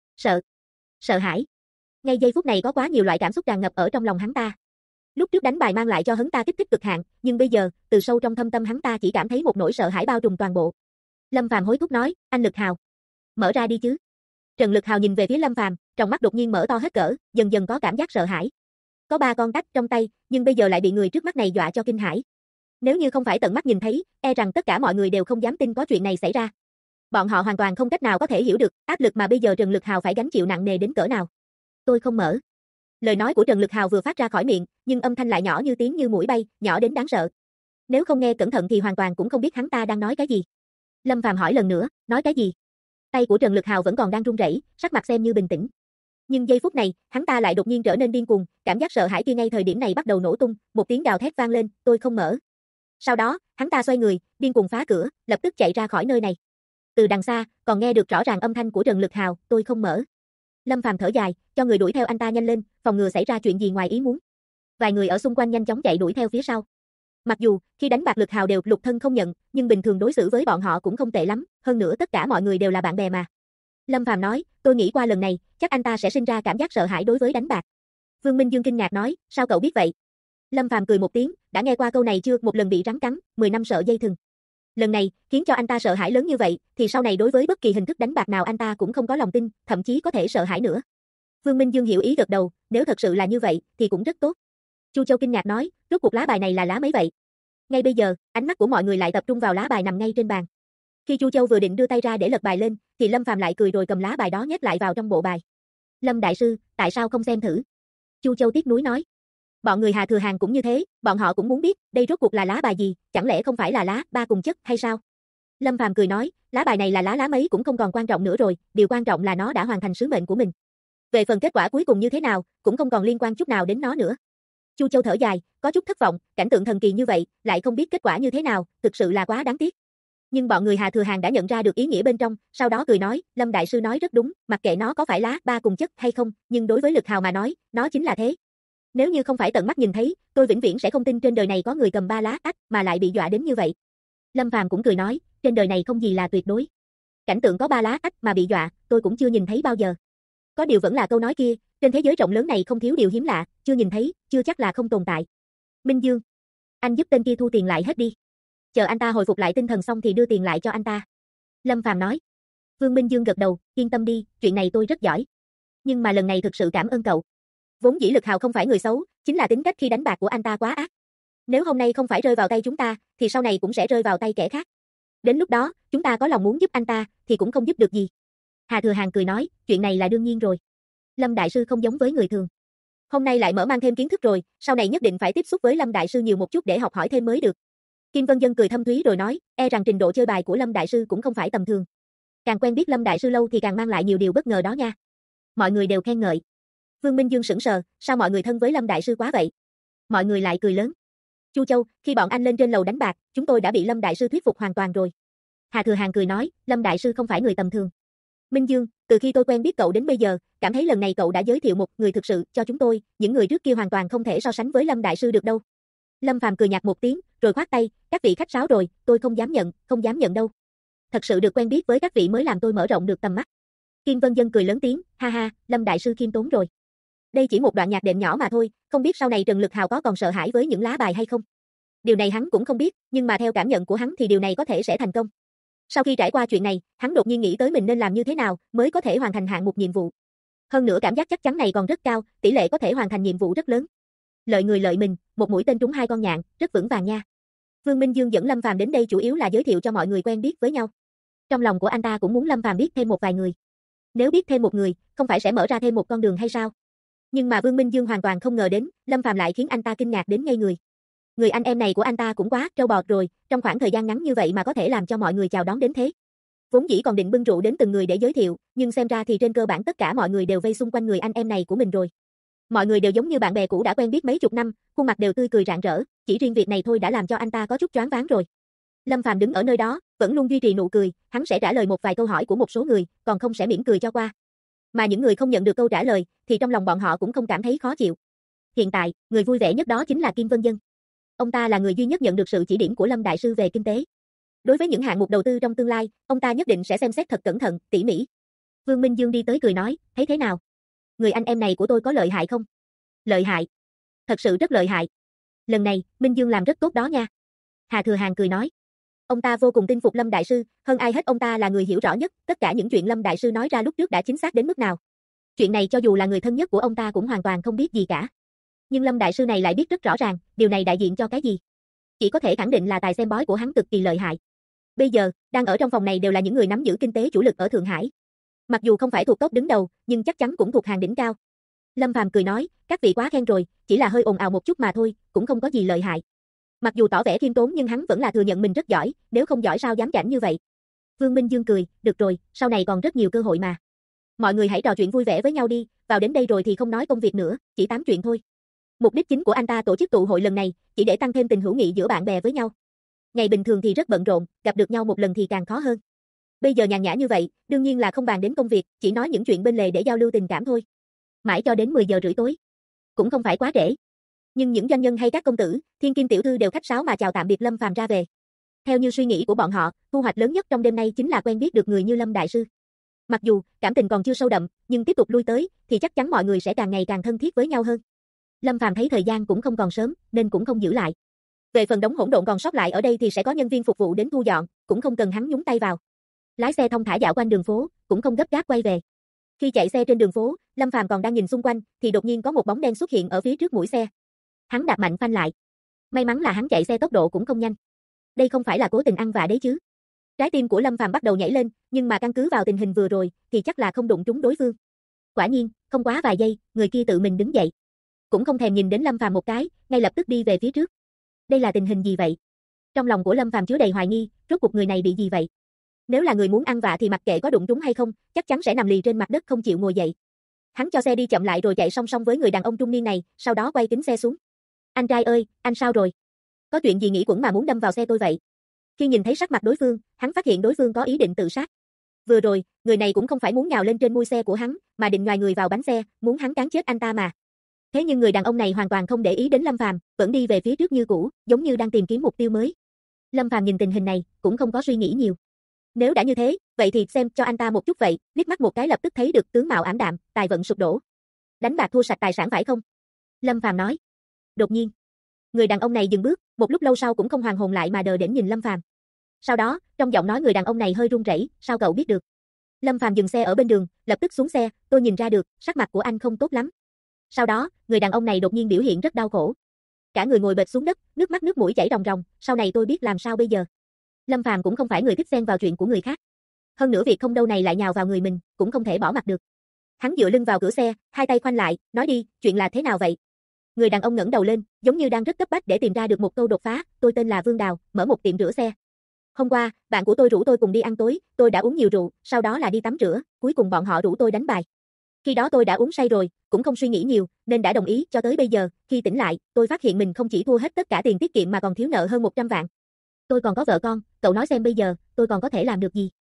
sợ hãi. Ngay giây phút này có quá nhiều loại cảm xúc tràn ngập ở trong lòng hắn ta. Lúc trước đánh bài mang lại cho hắn ta kích thích cực hạn, nhưng bây giờ, từ sâu trong thâm tâm hắn ta chỉ cảm thấy một nỗi sợ hãi bao trùm toàn bộ. Lâm Phàm hối thúc nói, anh Lực Hào, mở ra đi chứ. Trần Lực Hào nhìn về phía Lâm Phàm, trong mắt đột nhiên mở to hết cỡ, dần dần có cảm giác sợ hãi. Có 3 con tách trong tay, nhưng bây giờ lại bị người trước mắt này dọa cho kinh hãi. Nếu như không phải tận mắt nhìn thấy, e rằng tất cả mọi người đều không dám tin có chuyện này xảy ra. Bọn họ hoàn toàn không cách nào có thể hiểu được áp lực mà bây giờ Trần Lực Hào phải gánh chịu nặng nề đến cỡ nào. Tôi không mở. Lời nói của Trần Lực Hào vừa phát ra khỏi miệng, nhưng âm thanh lại nhỏ như tiếng như muỗi bay, nhỏ đến đáng sợ. Nếu không nghe cẩn thận thì hoàn toàn cũng không biết hắn ta đang nói cái gì. Lâm Phàm hỏi lần nữa, nói cái gì? Tay của Trần Lực Hào vẫn còn đang run rẩy, sắc mặt xem như bình tĩnh. Nhưng giây phút này, hắn ta lại đột nhiên trở nên điên cuồng, cảm giác sợ hãi kia ngay thời điểm này bắt đầu nổ tung, một tiếng gào thét vang lên, tôi không mở. Sau đó, hắn ta xoay người, điên cuồng phá cửa, lập tức chạy ra khỏi nơi này. Từ đằng xa, còn nghe được rõ ràng âm thanh của Trần Lực Hào, tôi không mở. Lâm Phàm thở dài, cho người đuổi theo anh ta nhanh lên, phòng ngừa xảy ra chuyện gì ngoài ý muốn. Vài người ở xung quanh nhanh chóng chạy đuổi theo phía sau. Mặc dù, khi đánh bạc Lực Hào đều lục thân không nhận, nhưng bình thường đối xử với bọn họ cũng không tệ lắm, hơn nữa tất cả mọi người đều là bạn bè mà. Lâm Phàm nói, tôi nghĩ qua lần này, chắc anh ta sẽ sinh ra cảm giác sợ hãi đối với đánh bạc. Vương Minh Dương kinh ngạc nói, sao cậu biết vậy? Lâm Phàm cười một tiếng, đã nghe qua câu này chưa, một lần bị rắn cắn, 10 năm sợ dây thừng. Lần này, khiến cho anh ta sợ hãi lớn như vậy, thì sau này đối với bất kỳ hình thức đánh bạc nào anh ta cũng không có lòng tin, thậm chí có thể sợ hãi nữa. Vương Minh Dương hiểu ý gật đầu, nếu thật sự là như vậy, thì cũng rất tốt. Chu Châu kinh ngạc nói, rốt cuộc lá bài này là lá mấy vậy? Ngay bây giờ, ánh mắt của mọi người lại tập trung vào lá bài nằm ngay trên bàn. Khi Chu Châu vừa định đưa tay ra để lật bài lên, thì Lâm Phàm lại cười rồi cầm lá bài đó nhét lại vào trong bộ bài. Lâm đại sư, tại sao không xem thử? Chu Châu tiếc nuối nói. Bọn người Hà Thừa Hàng cũng như thế, bọn họ cũng muốn biết, đây rốt cuộc là lá bài gì, chẳng lẽ không phải là lá ba cùng chất hay sao? Lâm Phàm cười nói, lá bài này là lá mấy cũng không còn quan trọng nữa rồi, điều quan trọng là nó đã hoàn thành sứ mệnh của mình. Về phần kết quả cuối cùng như thế nào, cũng không còn liên quan chút nào đến nó nữa. Chu Châu thở dài, có chút thất vọng, cảnh tượng thần kỳ như vậy, lại không biết kết quả như thế nào, thực sự là quá đáng tiếc. Nhưng bọn người Hà Thừa Hàng đã nhận ra được ý nghĩa bên trong, sau đó cười nói, Lâm đại sư nói rất đúng, mặc kệ nó có phải lá ba cùng chất hay không, nhưng đối với Lực Hào mà nói, nó chính là thế. Nếu như không phải tận mắt nhìn thấy, tôi vĩnh viễn sẽ không tin trên đời này có người cầm 3 lá ách mà lại bị dọa đến như vậy. Lâm Phàm cũng cười nói, trên đời này không gì là tuyệt đối. Cảnh tượng có 3 lá ách mà bị dọa, tôi cũng chưa nhìn thấy bao giờ. Có điều vẫn là câu nói kia, trên thế giới rộng lớn này không thiếu điều hiếm lạ, chưa nhìn thấy, chưa chắc là không tồn tại. Minh Dương, anh giúp tên kia thu tiền lại hết đi. Chờ anh ta hồi phục lại tinh thần xong thì đưa tiền lại cho anh ta. Lâm Phàm nói. Vương Minh Dương gật đầu, yên tâm đi, chuyện này tôi rất giỏi. Nhưng mà lần này thực sự cảm ơn cậu. Vốn dĩ Lực Hào không phải người xấu, chính là tính cách khi đánh bạc của anh ta quá ác. Nếu hôm nay không phải rơi vào tay chúng ta, thì sau này cũng sẽ rơi vào tay kẻ khác. Đến lúc đó, chúng ta có lòng muốn giúp anh ta, thì cũng không giúp được gì. Hà Thừa Hàng cười nói, chuyện này là đương nhiên rồi. Lâm đại sư không giống với người thường. Hôm nay lại mở mang thêm kiến thức rồi, sau này nhất định phải tiếp xúc với Lâm đại sư nhiều một chút để học hỏi thêm mới được. Kim Vân Dân cười thâm thúy rồi nói, e rằng trình độ chơi bài của Lâm đại sư cũng không phải tầm thường. Càng quen biết Lâm đại sư lâu thì càng mang lại nhiều điều bất ngờ đó nha. Mọi người đều khen ngợi. Vương Minh Dương sững sờ, sao mọi người thân với Lâm đại sư quá vậy? Mọi người lại cười lớn. Chu Châu, khi bọn anh lên trên lầu đánh bạc, chúng tôi đã bị Lâm đại sư thuyết phục hoàn toàn rồi. Hà Thừa Hàng cười nói, Lâm đại sư không phải người tầm thường. Minh Dương, từ khi tôi quen biết cậu đến bây giờ, cảm thấy lần này cậu đã giới thiệu một người thực sự cho chúng tôi, những người trước kia hoàn toàn không thể so sánh với Lâm đại sư được đâu. Lâm Phàm cười nhạt một tiếng, rồi khoát tay, các vị khách sáo rồi, tôi không dám nhận đâu. Thật sự được quen biết với các vị mới làm tôi mở rộng được tầm mắt. Kim Vân Dân cười lớn tiếng, ha ha, Lâm đại sư khiêm tốn rồi. Đây chỉ một đoạn nhạc đệm nhỏ mà thôi, không biết sau này Trần Lực Hào có còn sợ hãi với những lá bài hay không. Điều này hắn cũng không biết, nhưng mà theo cảm nhận của hắn thì điều này có thể sẽ thành công. Sau khi trải qua chuyện này, hắn đột nhiên nghĩ tới mình nên làm như thế nào mới có thể hoàn thành hạng mục nhiệm vụ. Hơn nữa cảm giác chắc chắn này còn rất cao, tỷ lệ có thể hoàn thành nhiệm vụ rất lớn. Lợi người lợi mình, một mũi tên trúng hai con nhạn, rất vững vàng nha. Vương Minh Dương dẫn Lâm Phàm đến đây chủ yếu là giới thiệu cho mọi người quen biết với nhau. Trong lòng của anh ta cũng muốn Lâm Phàm biết thêm một vài người. Nếu biết thêm một người, không phải sẽ mở ra thêm một con đường hay sao? Nhưng mà Vương Minh Dương hoàn toàn không ngờ đến, Lâm Phàm lại khiến anh ta kinh ngạc đến ngây người. Người anh em này của anh ta cũng quá trâu bò rồi, trong khoảng thời gian ngắn như vậy mà có thể làm cho mọi người chào đón đến thế. Vốn dĩ còn định bưng rượu đến từng người để giới thiệu, nhưng xem ra thì trên cơ bản tất cả mọi người đều vây xung quanh người anh em này của mình rồi. Mọi người đều giống như bạn bè cũ đã quen biết mấy chục năm, khuôn mặt đều tươi cười rạng rỡ, chỉ riêng việc này thôi đã làm cho anh ta có chút choáng váng rồi. Lâm Phàm đứng ở nơi đó, vẫn luôn duy trì nụ cười, hắn sẽ trả lời một vài câu hỏi của một số người, còn không sẽ mỉm cười cho qua. Mà những người không nhận được câu trả lời, thì trong lòng bọn họ cũng không cảm thấy khó chịu. Hiện tại, người vui vẻ nhất đó chính là Kim Vân Dân. Ông ta là người duy nhất nhận được sự chỉ điểm của Lâm đại sư về kinh tế. Đối với những hạng mục đầu tư trong tương lai, ông ta nhất định sẽ xem xét thật cẩn thận, tỉ mỉ. Vương Minh Dương đi tới cười nói, thấy thế nào? Người anh em này của tôi có lợi hại không? Lợi hại. Thật sự rất lợi hại. Lần này, Minh Dương làm rất tốt đó nha. Hà Thừa Hàng cười nói. Ông ta vô cùng tin phục Lâm đại sư, hơn ai hết ông ta là người hiểu rõ nhất, tất cả những chuyện Lâm đại sư nói ra lúc trước đã chính xác đến mức nào. Chuyện này cho dù là người thân nhất của ông ta cũng hoàn toàn không biết gì cả. Nhưng Lâm đại sư này lại biết rất rõ ràng, điều này đại diện cho cái gì? Chỉ có thể khẳng định là tài xem bói của hắn cực kỳ lợi hại. Bây giờ, đang ở trong phòng này đều là những người nắm giữ kinh tế chủ lực ở Thượng Hải. Mặc dù không phải thuộc top đứng đầu, nhưng chắc chắn cũng thuộc hàng đỉnh cao. Lâm Phàm cười nói, các vị quá khen rồi, chỉ là hơi ồn ào một chút mà thôi, cũng không có gì lợi hại. Mặc dù tỏ vẻ khiêm tốn nhưng hắn vẫn là thừa nhận mình rất giỏi, nếu không giỏi sao dám chảnh như vậy. Vương Minh Dương cười, được rồi, sau này còn rất nhiều cơ hội mà. Mọi người hãy trò chuyện vui vẻ với nhau đi, vào đến đây rồi thì không nói công việc nữa, chỉ tám chuyện thôi. Mục đích chính của anh ta tổ chức tụ hội lần này, chỉ để tăng thêm tình hữu nghị giữa bạn bè với nhau. Ngày bình thường thì rất bận rộn, gặp được nhau một lần thì càng khó hơn. Bây giờ nhàn nhã như vậy, đương nhiên là không bàn đến công việc, chỉ nói những chuyện bên lề để giao lưu tình cảm thôi. Mãi cho đến 10 giờ rưỡi tối. Cũng không phải quá trễ. Nhưng những doanh nhân hay các công tử, thiên kim tiểu thư đều khách sáo mà chào tạm biệt Lâm Phàm ra về. Theo như suy nghĩ của bọn họ, thu hoạch lớn nhất trong đêm nay chính là quen biết được người như Lâm đại sư. Mặc dù cảm tình còn chưa sâu đậm, nhưng tiếp tục lui tới thì chắc chắn mọi người sẽ càng ngày càng thân thiết với nhau hơn. Lâm Phàm thấy thời gian cũng không còn sớm, nên cũng không giữ lại. Về phần đống hỗn độn còn sót lại ở đây thì sẽ có nhân viên phục vụ đến thu dọn, cũng không cần hắn nhúng tay vào. Lái xe thông thả dạo quanh đường phố, cũng không gấp gáp quay về. Khi chạy xe trên đường phố, Lâm Phàm còn đang nhìn xung quanh, thì đột nhiên có một bóng đen xuất hiện ở phía trước mũi xe. Hắn đạp mạnh phanh lại. May mắn là hắn chạy xe tốc độ cũng không nhanh. Đây không phải là cố tình ăn vạ đấy chứ? Trái tim của Lâm Phàm bắt đầu nhảy lên, nhưng mà căn cứ vào tình hình vừa rồi, thì chắc là không đụng trúng đối phương. Quả nhiên, không quá vài giây, người kia tự mình đứng dậy. Cũng không thèm nhìn đến Lâm Phàm một cái, ngay lập tức đi về phía trước. Đây là tình hình gì vậy? Trong lòng của Lâm Phàm chứa đầy hoài nghi, rốt cuộc người này bị gì vậy? Nếu là người muốn ăn vạ thì mặc kệ có đụng trúng hay không, chắc chắn sẽ nằm lì trên mặt đất không chịu ngồi dậy. Hắn cho xe đi chậm lại rồi chạy song song với người đàn ông trung niên này, sau đó quay kính xe xuống. Anh trai ơi, anh sao rồi? Có chuyện gì nghĩ quẩn mà muốn đâm vào xe tôi vậy? Khi nhìn thấy sắc mặt đối phương, hắn phát hiện đối phương có ý định tự sát. Vừa rồi, người này cũng không phải muốn nhào lên trên mui xe của hắn, mà định nhoài người vào bánh xe, muốn hắn cán chết anh ta mà. Thế nhưng người đàn ông này hoàn toàn không để ý đến Lâm Phàm, vẫn đi về phía trước như cũ, giống như đang tìm kiếm mục tiêu mới. Lâm Phàm nhìn tình hình này, cũng không có suy nghĩ nhiều. Nếu đã như thế, vậy thì xem cho anh ta một chút vậy, liếc mắt một cái lập tức thấy được tướng mạo ảm đạm, tài vận sụp đổ. Đánh bạc thua sạch tài sản phải không? Lâm Phàm nói. Đột nhiên, người đàn ông này dừng bước, một lúc lâu sau cũng không hoàn hồn lại mà đờ đẫn nhìn Lâm Phàm. Sau đó, trong giọng nói người đàn ông này hơi run rẩy, sao cậu biết được? Lâm Phàm dừng xe ở bên đường, lập tức xuống xe, tôi nhìn ra được, sắc mặt của anh không tốt lắm. Sau đó, người đàn ông này đột nhiên biểu hiện rất đau khổ. Cả người ngồi bệt xuống đất, nước mắt nước mũi chảy ròng ròng, sau này tôi biết làm sao bây giờ. Lâm Phàm cũng không phải người thích xen vào chuyện của người khác. Hơn nữa việc không đâu này lại nhào vào người mình, cũng không thể bỏ mặc được. Hắn dựa lưng vào cửa xe, hai tay khoanh lại, nói đi, chuyện là thế nào vậy? Người đàn ông ngẩng đầu lên, giống như đang rất cấp bách để tìm ra được một câu đột phá, tôi tên là Vương Đào, mở một tiệm rửa xe. Hôm qua, bạn của tôi rủ tôi cùng đi ăn tối, tôi đã uống nhiều rượu, sau đó là đi tắm rửa, cuối cùng bọn họ rủ tôi đánh bài. Khi đó tôi đã uống say rồi, cũng không suy nghĩ nhiều, nên đã đồng ý, cho tới bây giờ, khi tỉnh lại, tôi phát hiện mình không chỉ thua hết tất cả tiền tiết kiệm mà còn thiếu nợ hơn 100 vạn. Tôi còn có vợ con, cậu nói xem bây giờ, tôi còn có thể làm được gì?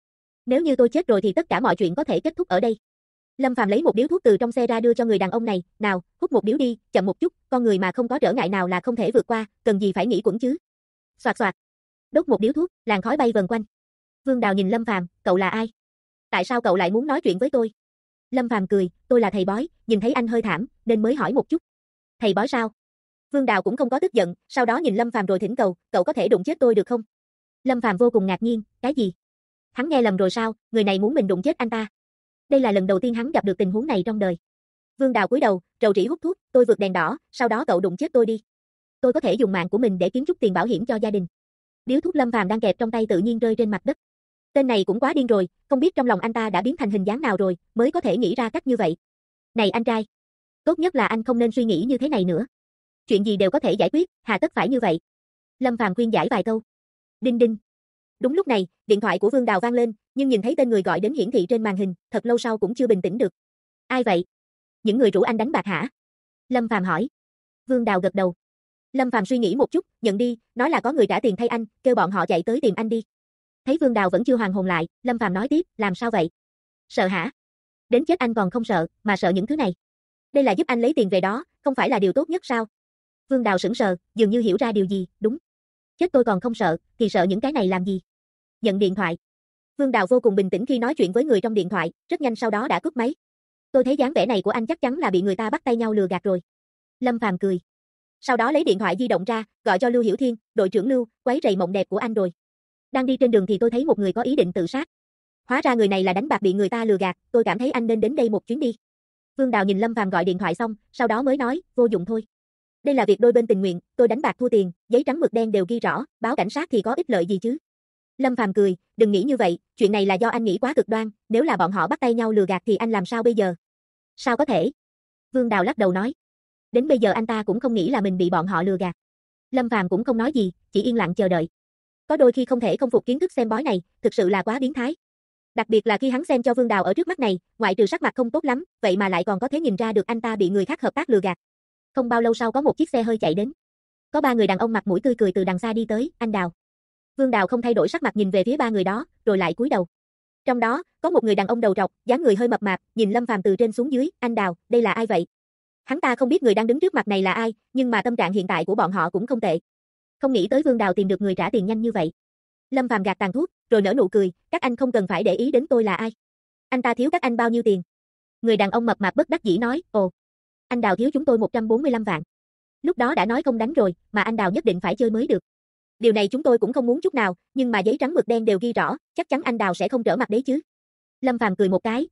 Nếu như tôi chết rồi thì tất cả mọi chuyện có thể kết thúc ở đây. Lâm Phàm lấy một điếu thuốc từ trong xe ra đưa cho người đàn ông này, nào, hút một điếu đi, chậm một chút, con người mà không có trở ngại nào là không thể vượt qua, cần gì phải nghĩ quẩn chứ. Soạt soạt. Đốt một điếu thuốc, làn khói bay vần quanh. Vương Đào nhìn Lâm Phàm, cậu là ai? Tại sao cậu lại muốn nói chuyện với tôi? Lâm Phàm cười, tôi là thầy bói, nhìn thấy anh hơi thảm, nên mới hỏi một chút. Thầy bói sao? Vương Đào cũng không có tức giận, sau đó nhìn Lâm Phàm rồi thỉnh cầu, cậu có thể đụng chết tôi được không? Lâm Phàm vô cùng ngạc nhiên, cái gì? Hắn nghe lầm rồi sao, người này muốn mình đụng chết anh ta. Đây là lần đầu tiên hắn gặp được tình huống này trong đời. Vương Đào cúi đầu, rầu rĩ hút thuốc, tôi vượt đèn đỏ, sau đó cậu đụng chết tôi đi. Tôi có thể dùng mạng của mình để kiếm chút tiền bảo hiểm cho gia đình. Điếu thuốc Lâm Phàm đang kẹp trong tay tự nhiên rơi trên mặt đất. Tên này cũng quá điên rồi, không biết trong lòng anh ta đã biến thành hình dáng nào rồi, mới có thể nghĩ ra cách như vậy. Này anh trai, tốt nhất là anh không nên suy nghĩ như thế này nữa. Chuyện gì đều có thể giải quyết, hà tất phải như vậy. Lâm Phàm khuyên giải vài câu. Đinh đinh. Đúng lúc này, điện thoại của Vương Đào vang lên, nhưng nhìn thấy tên người gọi đến hiển thị trên màn hình, thật lâu sau cũng chưa bình tĩnh được. Ai vậy? Những người rủ anh đánh bạc hả? Lâm Phàm hỏi. Vương Đào gật đầu. Lâm Phàm suy nghĩ một chút, nhận đi, nói là có người trả tiền thay anh, kêu bọn họ chạy tới tìm anh đi. Thấy Vương Đào vẫn chưa hoàn hồn lại, Lâm Phàm nói tiếp, làm sao vậy? Sợ hả? Đến chết anh còn không sợ, mà sợ những thứ này. Đây là giúp anh lấy tiền về đó, không phải là điều tốt nhất sao? Vương Đào sững sờ, dường như hiểu ra điều gì, đúng. Chết tôi còn không sợ, thì sợ những cái này làm gì? Nhận điện thoại. Vương Đào vô cùng bình tĩnh khi nói chuyện với người trong điện thoại, rất nhanh sau đó đã cúp máy. Tôi thấy dáng vẻ này của anh chắc chắn là bị người ta bắt tay nhau lừa gạt rồi. Lâm Phàm cười. Sau đó lấy điện thoại di động ra, gọi cho Lưu Hiểu Thiên, đội trưởng Lưu, quấy rầy mộng đẹp của anh rồi. Đang đi trên đường thì tôi thấy một người có ý định tự sát. Hóa ra người này là đánh bạc bị người ta lừa gạt, tôi cảm thấy anh nên đến đây một chuyến đi. Vương Đào nhìn Lâm Phàm gọi điện thoại xong, sau đó mới nói, vô dụng thôi. Đây là việc đôi bên tình nguyện, tôi đánh bạc thua tiền, giấy trắng mực đen đều ghi rõ, báo cảnh sát thì có ích lợi gì chứ. Lâm Phàm cười, đừng nghĩ như vậy, chuyện này là do anh nghĩ quá cực đoan, nếu là bọn họ bắt tay nhau lừa gạt thì anh làm sao bây giờ? Sao có thể? Vương Đào lắc đầu nói. Đến bây giờ anh ta cũng không nghĩ là mình bị bọn họ lừa gạt. Lâm Phàm cũng không nói gì, chỉ yên lặng chờ đợi. Có đôi khi không thể không phục kiến thức xem bói này, thực sự là quá biến thái. Đặc biệt là khi hắn xem cho Vương Đào ở trước mắt này, ngoại trừ sắc mặt không tốt lắm, vậy mà lại còn có thể nhìn ra được anh ta bị người khác hợp tác lừa gạt. Không bao lâu sau có một chiếc xe hơi chạy đến. Có ba người đàn ông mặt mũi tươi cười từ đằng xa đi tới, anh Đào. Vương Đào không thay đổi sắc mặt nhìn về phía ba người đó, rồi lại cúi đầu. Trong đó, có một người đàn ông đầu trọc, dáng người hơi mập mạp, nhìn Lâm Phàm từ trên xuống dưới, anh Đào, đây là ai vậy? Hắn ta không biết người đang đứng trước mặt này là ai, nhưng mà tâm trạng hiện tại của bọn họ cũng không tệ. Không nghĩ tới Vương Đào tìm được người trả tiền nhanh như vậy. Lâm Phàm gạt tàn thuốc, rồi nở nụ cười, các anh không cần phải để ý đến tôi là ai. Anh ta thiếu các anh bao nhiêu tiền? Người đàn ông mập mạp bất đắc dĩ nói, ồ, anh Đào thiếu chúng tôi 145 vạn. Lúc đó đã nói không đánh rồi, mà anh Đào nhất định phải chơi mới được. Điều này chúng tôi cũng không muốn chút nào, nhưng mà giấy trắng mực đen đều ghi rõ, chắc chắn anh Đào sẽ không trở mặt đấy chứ. Lâm Phàm cười một cái,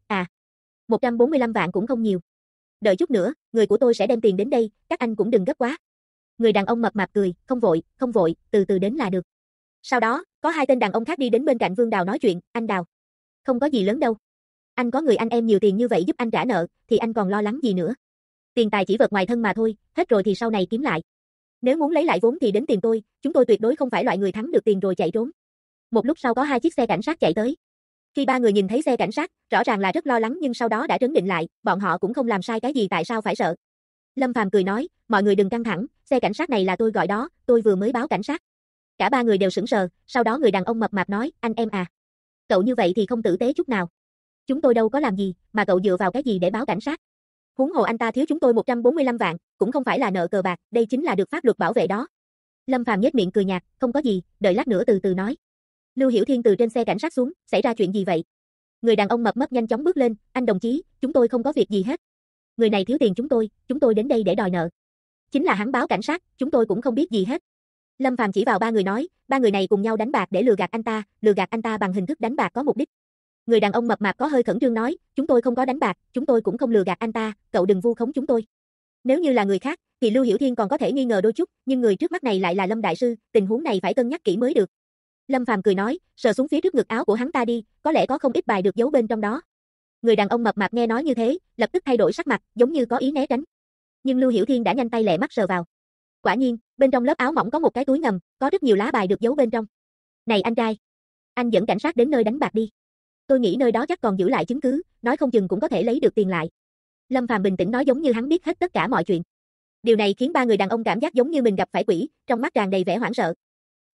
145 vạn cũng không nhiều. Đợi chút nữa, người của tôi sẽ đem tiền đến đây, các anh cũng đừng gấp quá. Người đàn ông mập mạp cười, không vội, từ từ đến là được. Sau đó, có hai tên đàn ông khác đi đến bên cạnh Vương Đào nói chuyện, anh Đào. Không có gì lớn đâu. Anh có người anh em nhiều tiền như vậy giúp anh trả nợ, thì anh còn lo lắng gì nữa. Tiền tài chỉ vật ngoài thân mà thôi, hết rồi thì sau này kiếm lại. Nếu muốn lấy lại vốn thì đến tìm tôi, chúng tôi tuyệt đối không phải loại người thắng được tiền rồi chạy trốn. Một lúc sau có hai chiếc xe cảnh sát chạy tới. Khi ba người nhìn thấy xe cảnh sát, rõ ràng là rất lo lắng nhưng sau đó đã trấn định lại, bọn họ cũng không làm sai cái gì tại sao phải sợ. Lâm Phàm cười nói, mọi người đừng căng thẳng, xe cảnh sát này là tôi gọi đó, tôi vừa mới báo cảnh sát. Cả ba người đều sững sờ, sau đó người đàn ông mập mạp nói, anh em à. Cậu như vậy thì không tử tế chút nào. Chúng tôi đâu có làm gì, mà cậu dựa vào cái gì để báo cảnh sát. Huống hồ anh ta thiếu chúng tôi 145 vạn, cũng không phải là nợ cờ bạc, đây chính là được pháp luật bảo vệ đó. Lâm Phàm nhếch miệng cười nhạt, không có gì, đợi lát nữa từ từ nói. Lưu Hiểu Thiên từ trên xe cảnh sát xuống, xảy ra chuyện gì vậy? Người đàn ông mập mấp nhanh chóng bước lên, anh đồng chí, chúng tôi không có việc gì hết. Người này thiếu tiền chúng tôi đến đây để đòi nợ. Chính là hắn báo cảnh sát, chúng tôi cũng không biết gì hết. Lâm Phàm chỉ vào ba người nói, ba người này cùng nhau đánh bạc để lừa gạt anh ta bằng hình thức đánh bạc có mục đích. Người đàn ông mập mạp có hơi khẩn trương nói, chúng tôi không có đánh bạc, chúng tôi cũng không lừa gạt anh ta, cậu đừng vu khống chúng tôi. Nếu như là người khác, thì Lưu Hiểu Thiên còn có thể nghi ngờ đôi chút, nhưng người trước mắt này lại là Lâm đại sư, tình huống này phải cân nhắc kỹ mới được. Lâm Phàm cười nói, sờ xuống phía trước ngực áo của hắn ta đi, có lẽ có không ít bài được giấu bên trong đó. Người đàn ông mập mạp nghe nói như thế, lập tức thay đổi sắc mặt, giống như có ý né tránh. Nhưng Lưu Hiểu Thiên đã nhanh tay lẹ mắt sờ vào. Quả nhiên, bên trong lớp áo mỏng có một cái túi ngầm, có rất nhiều lá bài được giấu bên trong. Này anh trai, anh dẫn cảnh sát đến nơi đánh bạc đi. Tôi nghĩ nơi đó chắc còn giữ lại chứng cứ, nói không chừng cũng có thể lấy được tiền lại. Lâm Phàm bình tĩnh nói giống như hắn biết hết tất cả mọi chuyện. Điều này khiến ba người đàn ông cảm giác giống như mình gặp phải quỷ, trong mắt tràn đầy vẻ hoảng sợ.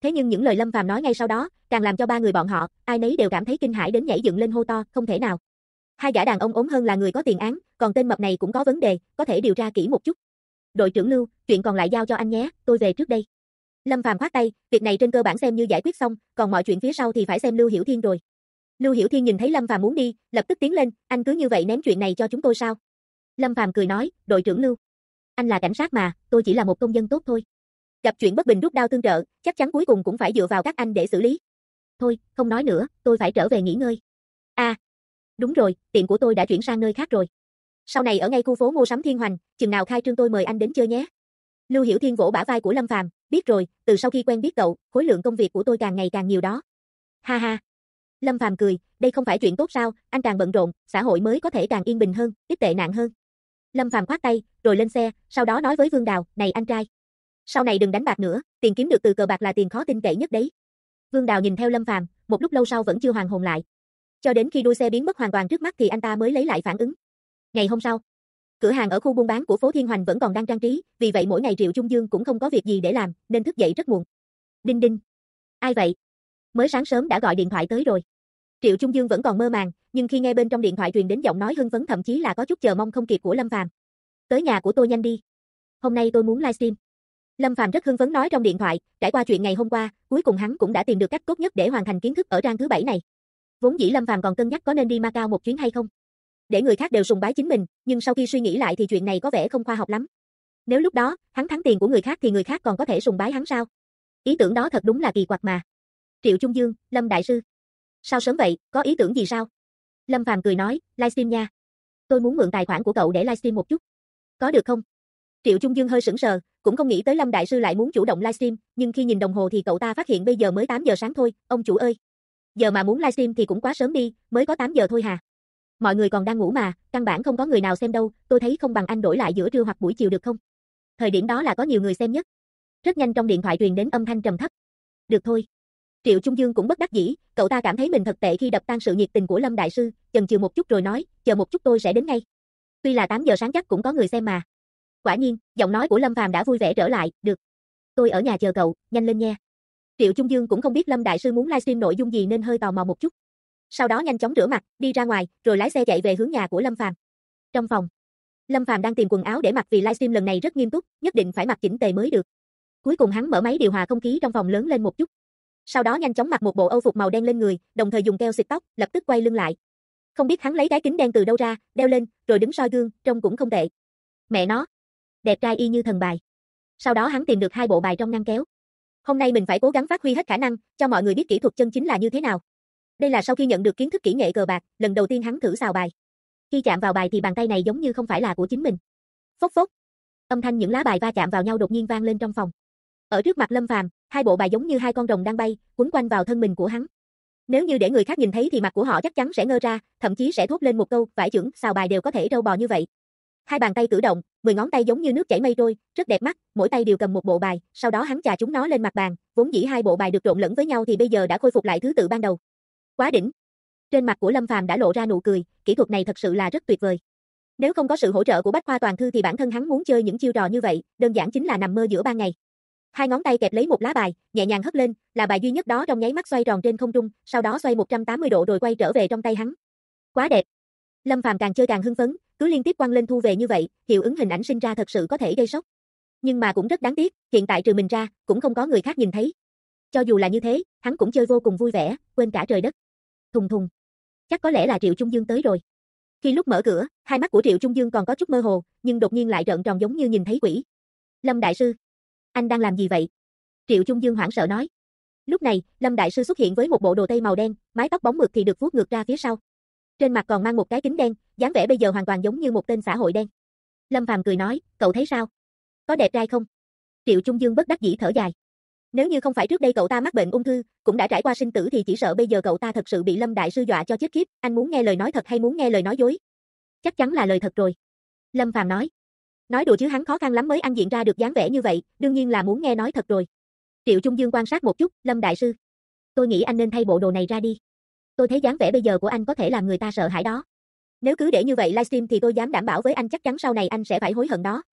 Thế nhưng những lời Lâm Phàm nói ngay sau đó, càng làm cho ba người bọn họ, ai nấy đều cảm thấy kinh hãi đến nhảy dựng lên hô to, không thể nào. Hai gã đàn ông ốm hơn là người có tiền án, còn tên mập này cũng có vấn đề, có thể điều tra kỹ một chút. Đội trưởng Lưu, chuyện còn lại giao cho anh nhé, tôi về trước đây. Lâm Phàm khoát tay, việc này trên cơ bản xem như giải quyết xong, còn mọi chuyện phía sau thì phải xem Lưu Hiểu Thiên rồi. Lưu Hiểu Thiên nhìn thấy Lâm Phàm muốn đi, lập tức tiến lên, anh cứ như vậy ném chuyện này cho chúng tôi sao? Lâm Phàm cười nói, đội trưởng Lưu, anh là cảnh sát mà, tôi chỉ là một công dân tốt thôi. Gặp chuyện bất bình rút đao tương trợ, chắc chắn cuối cùng cũng phải dựa vào các anh để xử lý. Thôi, không nói nữa, tôi phải trở về nghỉ ngơi. À, đúng rồi, tiệm của tôi đã chuyển sang nơi khác rồi. Sau này ở ngay khu phố Mua Sắm Thiên Hoành, chừng nào khai trương tôi mời anh đến chơi nhé. Lưu Hiểu Thiên vỗ bả vai của Lâm Phàm, biết rồi, từ sau khi quen biết cậu, khối lượng công việc của tôi càng ngày càng nhiều đó. Ha ha. Lâm Phàm cười, đây không phải chuyện tốt sao, anh càng bận rộn, xã hội mới có thể càng yên bình hơn, ít tệ nạn hơn. Lâm Phàm khoát tay, rồi lên xe, sau đó nói với Vương Đào, này anh trai. Sau này đừng đánh bạc nữa, tiền kiếm được từ cờ bạc là tiền khó tin cậy nhất đấy. Vương Đào nhìn theo Lâm Phàm, một lúc lâu sau vẫn chưa hoàn hồn lại. Cho đến khi đuôi xe biến mất hoàn toàn trước mắt thì anh ta mới lấy lại phản ứng. Ngày hôm sau, cửa hàng ở khu buôn bán của phố Thiên Hoành vẫn còn đang trang trí, vì vậy mỗi ngày Triệu Trung Dương cũng không có việc gì để làm, nên thức dậy rất muộn. Đinh đinh. Ai vậy? Mới sáng sớm đã gọi điện thoại tới rồi. Triệu Trung Dương vẫn còn mơ màng, nhưng khi nghe bên trong điện thoại truyền đến giọng nói hưng phấn thậm chí là có chút chờ mong không kịp của Lâm Phàm. Tới nhà của tôi nhanh đi. Hôm nay tôi muốn livestream. Lâm Phàm rất hưng phấn nói trong điện thoại, trải qua chuyện ngày hôm qua, cuối cùng hắn cũng đã tìm được cách tốt nhất để hoàn thành kiến thức ở trang thứ 7 này. Vốn dĩ Lâm Phàm còn cân nhắc có nên đi Macau một chuyến hay không. Để người khác đều sùng bái chính mình, nhưng sau khi suy nghĩ lại thì chuyện này có vẻ không khoa học lắm. Nếu lúc đó, hắn thắng tiền của người khác thì người khác còn có thể sùng bái hắn sao? Ý tưởng đó thật đúng là kỳ quặc mà. Triệu Trung Dương, Lâm đại sư. Sao sớm vậy, có ý tưởng gì sao? Lâm Phàm cười nói, livestream nha. Tôi muốn mượn tài khoản của cậu để livestream một chút. Có được không? Triệu Trung Dương hơi sững sờ, cũng không nghĩ tới Lâm đại sư lại muốn chủ động livestream, nhưng khi nhìn đồng hồ thì cậu ta phát hiện bây giờ mới 8 giờ sáng thôi, ông chủ ơi. Giờ mà muốn livestream thì cũng quá sớm đi, mới có 8 giờ thôi hà. Mọi người còn đang ngủ mà, căn bản không có người nào xem đâu, tôi thấy không bằng anh đổi lại giữa trưa hoặc buổi chiều được không? Thời điểm đó là có nhiều người xem nhất. Rất nhanh trong điện thoại truyền đến âm thanh trầm thấp. Được thôi. Triệu Trung Dương cũng bất đắc dĩ, cậu ta cảm thấy mình thật tệ khi đập tan sự nhiệt tình của Lâm đại sư, chần chừ một chút rồi nói, chờ một chút tôi sẽ đến ngay. Tuy là 8 giờ sáng chắc cũng có người xem mà. Quả nhiên, giọng nói của Lâm Phàm đã vui vẻ trở lại, được. Tôi ở nhà chờ cậu, nhanh lên nha. Triệu Trung Dương cũng không biết Lâm đại sư muốn livestream nội dung gì nên hơi tò mò một chút. Sau đó nhanh chóng rửa mặt, đi ra ngoài, rồi lái xe chạy về hướng nhà của Lâm Phàm. Trong phòng, Lâm Phàm đang tìm quần áo để mặc vì livestream lần này rất nghiêm túc, nhất định phải mặc chỉnh tề mới được. Cuối cùng hắn mở máy điều hòa không khí trong phòng lớn lên một chút. Sau đó nhanh chóng mặc một bộ âu phục màu đen lên người, đồng thời dùng keo xịt tóc, lập tức quay lưng lại. Không biết hắn lấy cái kính đen từ đâu ra, đeo lên, rồi đứng soi gương, trông cũng không tệ. Mẹ nó, đẹp trai y như thần bài. Sau đó hắn tìm được 2 bộ bài trong ngăn kéo. Hôm nay mình phải cố gắng phát huy hết khả năng, cho mọi người biết kỹ thuật chân chính là như thế nào. Đây là sau khi nhận được kiến thức kỹ nghệ cờ bạc, lần đầu tiên hắn thử xào bài. Khi chạm vào bài thì bàn tay này giống như không phải là của chính mình. Phốc phốc. Âm thanh những lá bài va chạm vào nhau đột nhiên vang lên trong phòng. Ở trước mặt Lâm Phàm, 2 bộ bài giống như 2 con rồng đang bay, quấn quanh vào thân mình của hắn. Nếu như để người khác nhìn thấy thì mặt của họ chắc chắn sẽ ngơ ra, thậm chí sẽ thốt lên một câu, vãi chưởng, xào bài đều có thể trâu bò như vậy. 2 bàn tay cử động, 10 ngón tay giống như nước chảy mây trôi, rất đẹp mắt, mỗi tay đều cầm một bộ bài, sau đó hắn chà chúng nó lên mặt bàn, vốn dĩ 2 bộ bài được trộn lẫn với nhau thì bây giờ đã khôi phục lại thứ tự ban đầu. Quá đỉnh. Trên mặt của Lâm Phàm đã lộ ra nụ cười, kỹ thuật này thật sự là rất tuyệt vời. Nếu không có sự hỗ trợ của Bách Khoa Toàn Thư thì bản thân hắn muốn chơi những chiêu trò như vậy, đơn giản chính là nằm mơ giữa ban ngày. 2 ngón tay kẹp lấy một lá bài, nhẹ nhàng hất lên, là bài duy nhất đó trong nháy mắt xoay tròn trên không trung, sau đó xoay 180 độ rồi quay trở về trong tay hắn. Quá đẹp. Lâm Phàm càng chơi càng hưng phấn, cứ liên tiếp quăng lên thu về như vậy, hiệu ứng hình ảnh sinh ra thật sự có thể gây sốc. Nhưng mà cũng rất đáng tiếc, hiện tại trừ mình ra, cũng không có người khác nhìn thấy. Cho dù là như thế, hắn cũng chơi vô cùng vui vẻ, quên cả trời đất. Thùng thùng. Chắc có lẽ là Triệu Trung Dương tới rồi. Khi lúc mở cửa, hai mắt của Triệu Trung Dương còn có chút mơ hồ, nhưng đột nhiên lại trợn tròn giống như nhìn thấy quỷ. Lâm đại sư, anh đang làm gì vậy? Triệu Trung Dương hoảng sợ nói. Lúc này, Lâm đại sư xuất hiện với một bộ đồ tây màu đen, mái tóc bóng mượt thì được vuốt ngược ra phía sau. Trên mặt còn mang một cái kính đen, dáng vẻ bây giờ hoàn toàn giống như một tên xã hội đen. Lâm Phàm cười nói, cậu thấy sao? Có đẹp trai không? Triệu Trung Dương bất đắc dĩ thở dài. Nếu như không phải trước đây cậu ta mắc bệnh ung thư, cũng đã trải qua sinh tử thì chỉ sợ bây giờ cậu ta thật sự bị Lâm đại sư dọa cho chết khiếp, anh muốn nghe lời nói thật hay muốn nghe lời nói dối? Chắc chắn là lời thật rồi. Lâm Phàm nói. Nói đùa chứ hắn khó khăn lắm mới ăn diện ra được dáng vẻ như vậy, đương nhiên là muốn nghe nói thật rồi. Triệu Trung Dương quan sát một chút, Lâm đại sư. Tôi nghĩ anh nên thay bộ đồ này ra đi. Tôi thấy dáng vẻ bây giờ của anh có thể làm người ta sợ hãi đó. Nếu cứ để như vậy livestream thì tôi dám đảm bảo với anh chắc chắn sau này anh sẽ phải hối hận đó.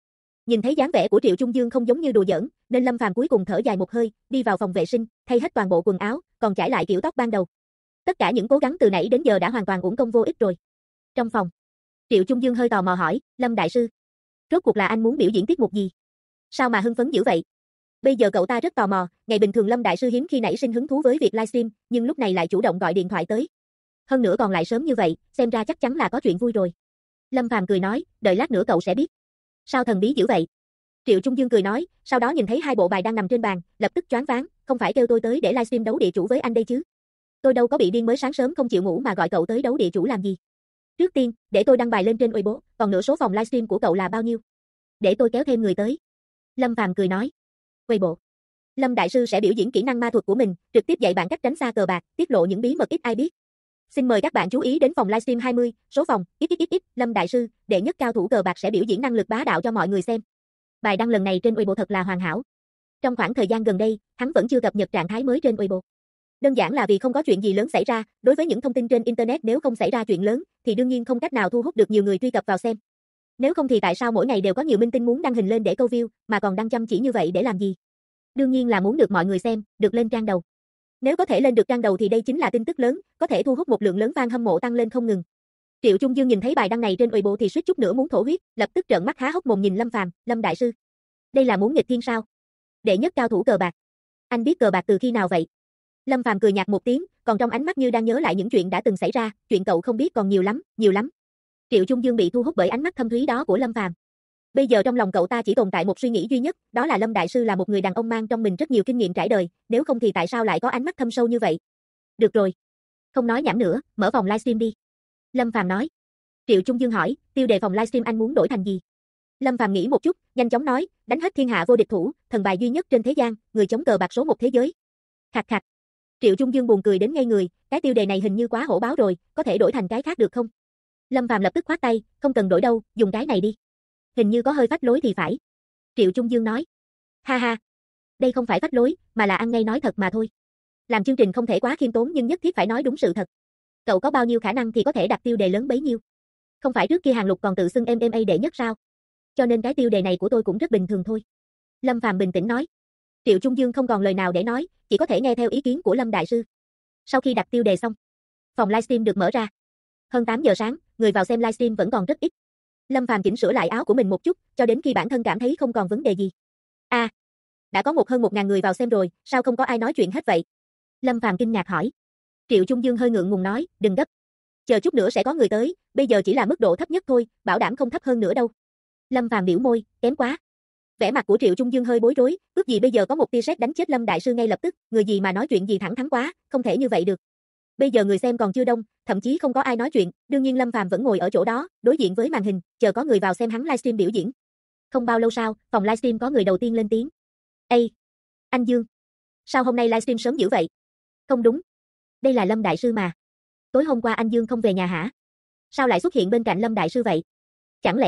Nhìn thấy dáng vẻ của Triệu Trung Dương không giống như đùa giỡn, nên Lâm Phàm cuối cùng thở dài một hơi, đi vào phòng vệ sinh, thay hết toàn bộ quần áo, còn trải lại kiểu tóc ban đầu. Tất cả những cố gắng từ nãy đến giờ đã hoàn toàn uổng công vô ích rồi. Trong phòng, Triệu Trung Dương hơi tò mò hỏi, Lâm đại sư, rốt cuộc là anh muốn biểu diễn tiết mục gì? Sao mà hưng phấn dữ vậy? Bây giờ cậu ta rất tò mò, ngày bình thường Lâm đại sư hiếm khi nảy sinh hứng thú với việc livestream, nhưng lúc này lại chủ động gọi điện thoại tới. Hơn nữa còn lại sớm như vậy, xem ra chắc chắn là có chuyện vui rồi. Lâm Phàm cười nói, đợi lát nữa cậu sẽ biết. Sao thần bí dữ vậy? Triệu Trung Dương cười nói, sau đó nhìn thấy hai bộ bài đang nằm trên bàn, lập tức choáng váng, không phải kêu tôi tới để livestream đấu địa chủ với anh đây chứ? Tôi đâu có bị điên, mới sáng sớm không chịu ngủ mà gọi cậu tới đấu địa chủ làm gì? Trước tiên, để tôi đăng bài lên trên Weibo, còn nữa số phòng livestream của cậu là bao nhiêu? Để tôi kéo thêm người tới. Lâm Phàm cười nói. Weibo. Lâm đại sư sẽ biểu diễn kỹ năng ma thuật của mình, trực tiếp dạy bạn cách tránh xa cờ bạc, tiết lộ những bí mật ít ai biết. Xin mời các bạn chú ý đến phòng livestream 20, số phòng, XXXX, Lâm đại sư, đệ nhất cao thủ cờ bạc sẽ biểu diễn năng lực bá đạo cho mọi người xem. Bài đăng lần này trên Weibo thật là hoàn hảo. Trong khoảng thời gian gần đây, hắn vẫn chưa cập nhật trạng thái mới trên Weibo. Đơn giản là vì không có chuyện gì lớn xảy ra, đối với những thông tin trên internet nếu không xảy ra chuyện lớn thì đương nhiên không cách nào thu hút được nhiều người truy cập vào xem. Nếu không thì tại sao mỗi ngày đều có nhiều minh tinh muốn đăng hình lên để câu view, mà còn đăng chăm chỉ như vậy để làm gì? Đương nhiên là muốn được mọi người xem, được lên trang đầu. Nếu có thể lên được trang đầu thì đây chính là tin tức lớn, có thể thu hút một lượng lớn fan hâm mộ tăng lên không ngừng. Triệu Trung Dương nhìn thấy bài đăng này trên Weibo thì suýt chút nữa muốn thổ huyết, lập tức trợn mắt há hốc mồm nhìn Lâm Phàm, Lâm đại sư, đây là muốn nghịch thiên sao? Đệ nhất cao thủ cờ bạc. Anh biết cờ bạc từ khi nào vậy? Lâm Phàm cười nhạt một tiếng, còn trong ánh mắt như đang nhớ lại những chuyện đã từng xảy ra, chuyện cậu không biết còn nhiều lắm, nhiều lắm. Triệu Trung Dương bị thu hút bởi ánh mắt thâm thúy đó của Lâm Phàm. Bây giờ trong lòng cậu ta chỉ tồn tại một suy nghĩ duy nhất, đó là Lâm đại sư là một người đàn ông mang trong mình rất nhiều kinh nghiệm trải đời, nếu không thì tại sao lại có ánh mắt thâm sâu như vậy? Được rồi, không nói nhảm nữa, mở phòng livestream đi. Lâm Phàm nói. Triệu Trung Dương hỏi, tiêu đề phòng livestream anh muốn đổi thành gì? Lâm Phàm nghĩ một chút, nhanh chóng nói, đánh hết thiên hạ vô địch thủ, thần bài duy nhất trên thế gian, người chống cờ bạc số 1 thế giới. Khạc khạc. Triệu Trung Dương buồn cười đến ngây người, cái tiêu đề này hình như quá hổ báo rồi, có thể đổi thành cái khác được không? Lâm Phàm lập tức khoát tay, không cần đổi đâu, dùng cái này đi. Hình như có hơi phách lối thì phải. Triệu Trung Dương nói. Ha ha. Đây không phải phách lối, mà là ăn ngay nói thật mà thôi. Làm chương trình không thể quá khiêm tốn nhưng nhất thiết phải nói đúng sự thật. Cậu có bao nhiêu khả năng thì có thể đặt tiêu đề lớn bấy nhiêu. Không phải trước kia Hàng Lục còn tự xưng MMA đệ nhất sao? Cho nên cái tiêu đề này của tôi cũng rất bình thường thôi. Lâm Phàm bình tĩnh nói. Triệu Trung Dương không còn lời nào để nói, chỉ có thể nghe theo ý kiến của Lâm đại sư. Sau khi đặt tiêu đề xong, phòng livestream được mở ra. Hơn 8 giờ sáng, người vào xem livestream vẫn còn rất ít. Lâm Phàm chỉnh sửa lại áo của mình một chút, cho đến khi bản thân cảm thấy không còn vấn đề gì. Đã có hơn 1.000 người vào xem rồi, sao không có ai nói chuyện hết vậy? Lâm Phàm kinh ngạc hỏi. Triệu Trung Dương hơi ngượng ngùng nói, đừng gấp. Chờ chút nữa sẽ có người tới, bây giờ chỉ là mức độ thấp nhất thôi, bảo đảm không thấp hơn nữa đâu. Lâm Phàm biểu môi, kém quá. Vẻ mặt của Triệu Trung Dương hơi bối rối, ước gì bây giờ có một tia sét đánh chết Lâm đại sư ngay lập tức, người gì mà nói chuyện gì thẳng thắn quá, không thể như vậy được. Bây giờ người xem còn chưa đông, thậm chí không có ai nói chuyện, đương nhiên Lâm Phàm vẫn ngồi ở chỗ đó, đối diện với màn hình, chờ có người vào xem hắn livestream biểu diễn. Không bao lâu sau, phòng livestream có người đầu tiên lên tiếng. Ê, anh Dương, sao hôm nay livestream sớm dữ vậy? Không đúng, đây là Lâm đại sư mà. Tối hôm qua anh Dương không về nhà hả? Sao lại xuất hiện bên cạnh Lâm đại sư vậy? Chẳng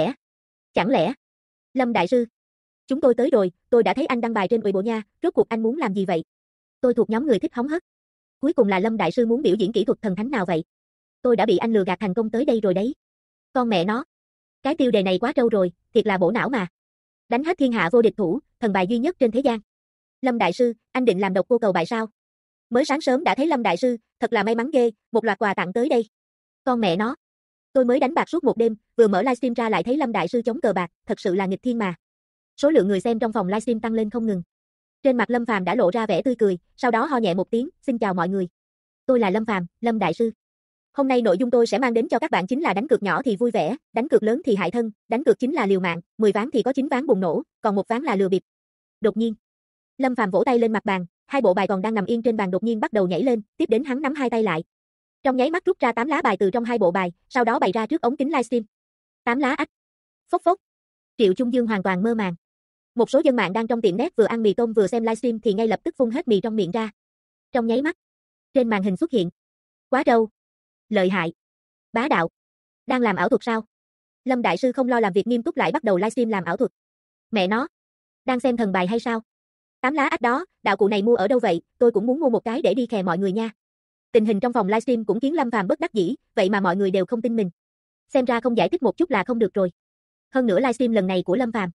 lẽ, Lâm đại sư, chúng tôi tới rồi, tôi đã thấy anh đăng bài trên Weibo nha, rốt cuộc anh muốn làm gì vậy? Tôi thuộc nhóm người thích hóng hớt. Cuối cùng là Lâm đại sư muốn biểu diễn kỹ thuật thần thánh nào vậy? Tôi đã bị anh lừa gạt thành công tới đây rồi đấy. Con mẹ nó, cái tiêu đề này quá trâu rồi, thiệt là bổ não mà. Đánh hết thiên hạ vô địch thủ, thần bài duy nhất trên thế gian. Lâm đại sư, anh định làm độc cô cầu bại sao? Mới sáng sớm đã thấy Lâm đại sư, thật là may mắn ghê, một loạt quà tặng tới đây. Con mẹ nó, tôi mới đánh bạc suốt một đêm, vừa mở livestream ra lại thấy Lâm đại sư chống cờ bạc, thật sự là nghịch thiên mà. Số lượng người xem trong phòng livestream tăng lên không ngừng. Trên mặt Lâm Phàm đã lộ ra vẻ tươi cười, sau đó ho nhẹ một tiếng, xin chào mọi người. Tôi là Lâm Phàm, Lâm đại sư. Hôm nay nội dung tôi sẽ mang đến cho các bạn chính là đánh cược nhỏ thì vui vẻ, đánh cược lớn thì hại thân, đánh cược chính là liều mạng, 10 ván thì có 9 ván bùng nổ, còn một ván là lừa bịp. Đột nhiên, Lâm Phàm vỗ tay lên mặt bàn, hai bộ bài còn đang nằm yên trên bàn đột nhiên bắt đầu nhảy lên, tiếp đến hắn nắm hai tay lại. Trong nháy mắt rút ra 8 lá bài từ trong hai bộ bài, sau đó bày ra trước ống kính livestream. 8 lá ách. Phốc phốc. Triệu Trung Dương hoàn toàn mơ màng. Một số dân mạng đang trong tiệm net vừa ăn mì tôm vừa xem livestream thì ngay lập tức phun hết mì trong miệng ra. Trong nháy mắt, trên màn hình xuất hiện. Quá trâu. Lợi hại. Bá đạo. Đang làm ảo thuật sao? Lâm đại sư không lo làm việc nghiêm túc lại bắt đầu livestream làm ảo thuật. Mẹ nó. Đang xem thần bài hay sao? 8 lá ách đó, đạo cụ này mua ở đâu vậy? Tôi cũng muốn mua một cái để đi khè mọi người nha. Tình hình trong phòng livestream cũng khiến Lâm Phàm bất đắc dĩ, vậy mà mọi người đều không tin mình. Xem ra không giải thích một chút là không được rồi. Hơn nữa livestream lần này của Lâm Phàm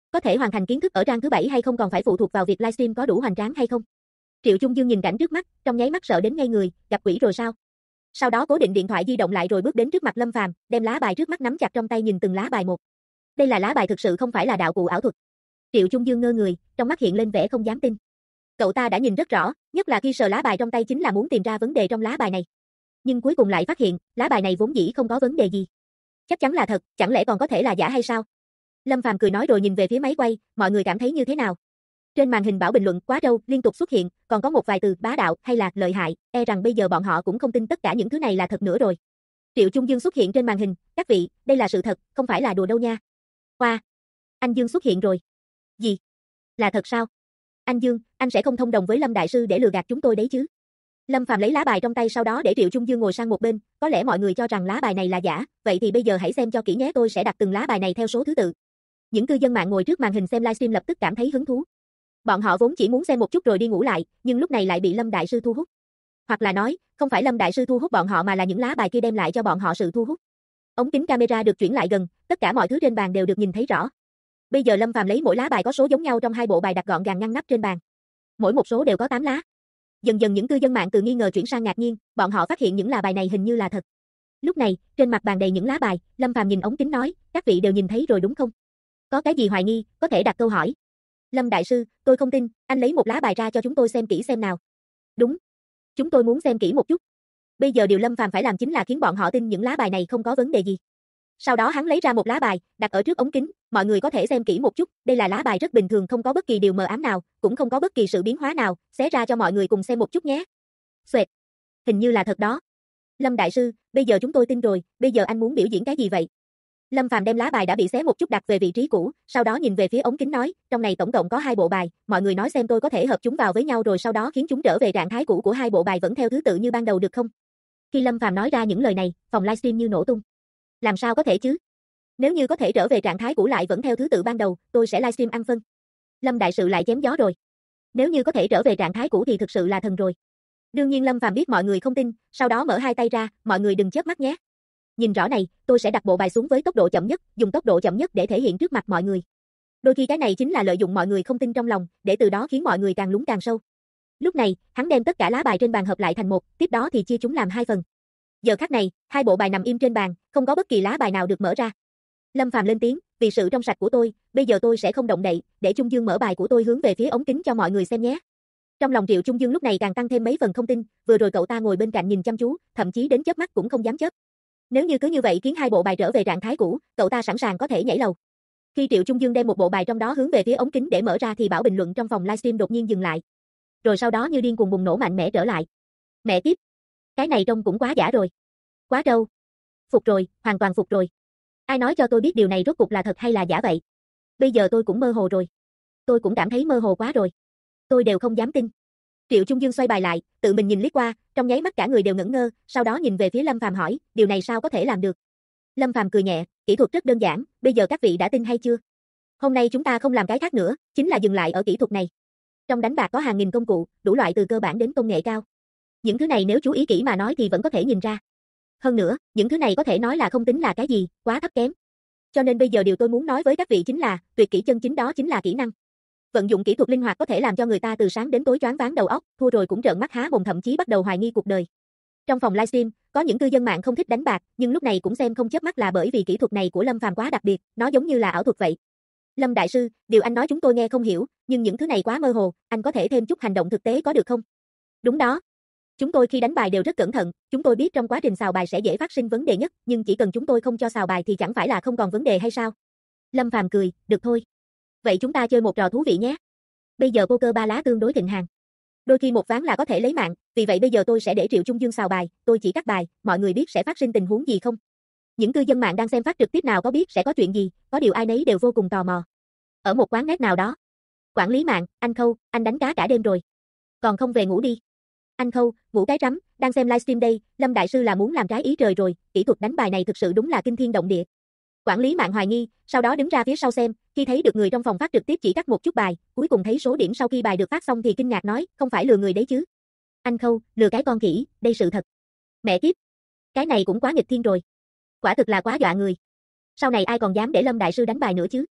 Có thể hoàn thành kiến thức ở trang thứ 7 hay không còn phải phụ thuộc vào việc livestream có đủ hoành tráng hay không. Triệu Chung Dương nhìn cảnh trước mắt, trong nháy mắt sợ đến ngây người, gặp quỷ rồi sao? Sau đó cố định điện thoại di động lại rồi bước đến trước mặt Lâm Phàm, đem lá bài trước mắt nắm chặt trong tay nhìn từng lá bài một. Đây là lá bài thực sự không phải là đạo cụ ảo thuật. Triệu Chung Dương ngơ người, trong mắt hiện lên vẻ không dám tin. Cậu ta đã nhìn rất rõ, nhất là khi sờ lá bài trong tay chính là muốn tìm ra vấn đề trong lá bài này. Nhưng cuối cùng lại phát hiện, lá bài này vốn dĩ không có vấn đề gì. Chắc chắn là thật, chẳng lẽ còn có thể là giả hay sao? Lâm Phàm cười nói rồi nhìn về phía máy quay, mọi người cảm thấy như thế nào? Trên màn hình bảo bình luận quá trâu liên tục xuất hiện, còn có một vài từ bá đạo hay là lợi hại, e rằng bây giờ bọn họ cũng không tin tất cả những thứ này là thật nữa rồi. Triệu Chung Dương xuất hiện trên màn hình, các vị, đây là sự thật, không phải là đùa đâu nha. Wow, anh Dương xuất hiện rồi. Gì? Là thật sao? Anh Dương, anh sẽ không thông đồng với Lâm đại sư để lừa gạt chúng tôi đấy chứ? Lâm Phàm lấy lá bài trong tay sau đó để Triệu Chung Dương ngồi sang một bên, có lẽ mọi người cho rằng lá bài này là giả, vậy thì bây giờ hãy xem cho kỹ nhé, tôi sẽ đặt từng lá bài này theo số thứ tự. Những cư dân mạng ngồi trước màn hình xem livestream lập tức cảm thấy hứng thú. Bọn họ vốn chỉ muốn xem một chút rồi đi ngủ lại, nhưng lúc này lại bị Lâm đại sư thu hút. Hoặc là nói, không phải Lâm đại sư thu hút bọn họ mà là những lá bài kia đem lại cho bọn họ sự thu hút. Ống kính camera được chuyển lại gần, tất cả mọi thứ trên bàn đều được nhìn thấy rõ. Bây giờ Lâm Phàm lấy mỗi lá bài có số giống nhau trong hai bộ bài đặt gọn gàng ngăn nắp trên bàn. Mỗi một số đều có 8 lá. Dần dần những cư dân mạng từ nghi ngờ chuyển sang ngạc nhiên, bọn họ phát hiện những lá bài này hình như là thật. Lúc này, trên mặt bàn đầy những lá bài, Lâm Phàm nhìn ống kính nói, các vị đều nhìn thấy rồi đúng không? Có cái gì hoài nghi, có thể đặt câu hỏi. Lâm đại sư, tôi không tin, anh lấy một lá bài ra cho chúng tôi xem kỹ xem nào. Đúng. Chúng tôi muốn xem kỹ một chút. Bây giờ điều Lâm Phàm phải làm chính là khiến bọn họ tin những lá bài này không có vấn đề gì. Sau đó hắn lấy ra một lá bài, đặt ở trước ống kính, mọi người có thể xem kỹ một chút, đây là lá bài rất bình thường không có bất kỳ điều mờ ám nào, cũng không có bất kỳ sự biến hóa nào, xé ra cho mọi người cùng xem một chút nhé. Xoẹt. Hình như là thật đó. Lâm đại sư, bây giờ chúng tôi tin rồi, bây giờ anh muốn biểu diễn cái gì vậy? Lâm Phàm đem lá bài đã bị xé một chút đặt về vị trí cũ, sau đó nhìn về phía ống kính nói, trong này tổng cộng có 2 bộ bài, mọi người nói xem tôi có thể hợp chúng vào với nhau rồi sau đó khiến chúng trở về trạng thái cũ của 2 bộ bài vẫn theo thứ tự như ban đầu được không? Khi Lâm Phàm nói ra những lời này, phòng livestream như nổ tung. Làm sao có thể chứ? Nếu như có thể trở về trạng thái cũ lại vẫn theo thứ tự ban đầu, tôi sẽ livestream ăn phân. Lâm đại sự lại chém gió rồi. Nếu như có thể trở về trạng thái cũ thì thực sự là thần rồi. Đương nhiên Lâm Phàm biết mọi người không tin, sau đó mở hai tay ra, mọi người đừng chớp mắt nhé. Nhìn rõ này, tôi sẽ đặt bộ bài xuống với tốc độ chậm nhất, dùng tốc độ chậm nhất để thể hiện trước mặt mọi người. Đôi khi cái này chính là lợi dụng mọi người không tin trong lòng, để từ đó khiến mọi người càng lún càng sâu. Lúc này, hắn đem tất cả lá bài trên bàn hợp lại thành một, tiếp đó thì chia chúng làm 2 phần. Giờ khắc này, 2 bộ bài nằm im trên bàn, không có bất kỳ lá bài nào được mở ra. Lâm Phàm lên tiếng, vì sự trong sạch của tôi, bây giờ tôi sẽ không động đậy, để Chung Dương mở bài của tôi hướng về phía ống kính cho mọi người xem nhé. Trong lòng Triệu Chung Dương lúc này càng tăng thêm mấy phần không tin, vừa rồi cậu ta ngồi bên cạnh nhìn chăm chú, thậm chí đến chớp mắt cũng không dám chớp. Nếu như cứ như vậy khiến 2 bộ bài trở về trạng thái cũ, cậu ta sẵn sàng có thể nhảy lầu. Khi Triệu Chung Dương đem một bộ bài trong đó hướng về phía ống kính để mở ra thì bảo bình luận trong phòng livestream đột nhiên dừng lại. Rồi sau đó như điên cuồng bùng nổ mạnh mẽ trở lại. Mẹ tiếp, cái này trông cũng quá giả rồi. Quá trâu. Phục rồi, hoàn toàn phục rồi. Ai nói cho tôi biết điều này rốt cuộc là thật hay là giả vậy? Bây giờ tôi cũng mơ hồ rồi. Tôi cũng cảm thấy mơ hồ quá rồi. Tôi đều không dám tin. Triệu Chung Dương xoay bài lại, tự mình nhìn liếc qua, trong nháy mắt cả người đều ngẩn ngơ, sau đó nhìn về phía Lâm Phàm hỏi, điều này sao có thể làm được? Lâm Phàm cười nhẹ, kỹ thuật rất đơn giản, bây giờ các vị đã tin hay chưa? Hôm nay chúng ta không làm cái khác nữa, chính là dừng lại ở kỹ thuật này. Trong đánh bạc có hàng nghìn công cụ, đủ loại từ cơ bản đến công nghệ cao. Những thứ này nếu chú ý kỹ mà nói thì vẫn có thể nhìn ra. Hơn nữa, những thứ này có thể nói là không tính là cái gì, quá thấp kém. Cho nên bây giờ điều tôi muốn nói với các vị chính là, tuyệt kỹ chân chính đó chính là kỹ năng. Vận dụng kỹ thuật linh hoạt có thể làm cho người ta từ sáng đến tối choáng váng đầu óc, thua rồi cũng trợn mắt há mồm thậm chí bắt đầu hoài nghi cuộc đời. Trong phòng livestream, có những cư dân mạng không thích đánh bạc, nhưng lúc này cũng xem không chớp mắt là bởi vì kỹ thuật này của Lâm Phàm quá đặc biệt, nó giống như là ảo thuật vậy. Lâm đại sư, điều anh nói chúng tôi nghe không hiểu, nhưng những thứ này quá mơ hồ, anh có thể thêm chút hành động thực tế có được không? Đúng đó. Chúng tôi khi đánh bài đều rất cẩn thận, chúng tôi biết trong quá trình xào bài sẽ dễ phát sinh vấn đề nhất, nhưng chỉ cần chúng tôi không cho xào bài thì chẳng phải là không còn vấn đề hay sao? Lâm Phàm cười, được thôi. Vậy chúng ta chơi một trò thú vị nhé. Bây giờ poker 3 lá tương đối thịnh hành. Đôi khi một ván là có thể lấy mạng, vì vậy bây giờ tôi sẽ để Triệu Chung Dương xào bài, tôi chỉ cắt bài, mọi người biết sẽ phát sinh tình huống gì không? Những cư dân mạng đang xem phát trực tiếp nào có biết sẽ có chuyện gì, có điều ai nấy đều vô cùng tò mò. Ở một quán net nào đó, quản lý mạng, anh Khâu, anh đánh cá cả đêm rồi. Còn không về ngủ đi. Anh Khâu, ngủ cái rắm, đang xem livestream đây, Lâm đại sư là muốn làm trái ý trời rồi, kỹ thuật đánh bài này thực sự đúng là kinh thiên động địa. Quản lý mạng hoài nghi, sau đó đứng ra phía sau xem, khi thấy được người trong phòng phát trực tiếp chỉ cắt một chút bài, cuối cùng thấy số điểm sau khi bài được phát xong thì kinh ngạc nói, không phải lừa người đấy chứ. Anh Khâu, lừa cái con khỉ, đây sự thật. Mẹ kiếp, cái này cũng quá nghịch thiên rồi. Quả thực là quá dọa người. Sau này ai còn dám để Lâm đại sư đánh bài nữa chứ?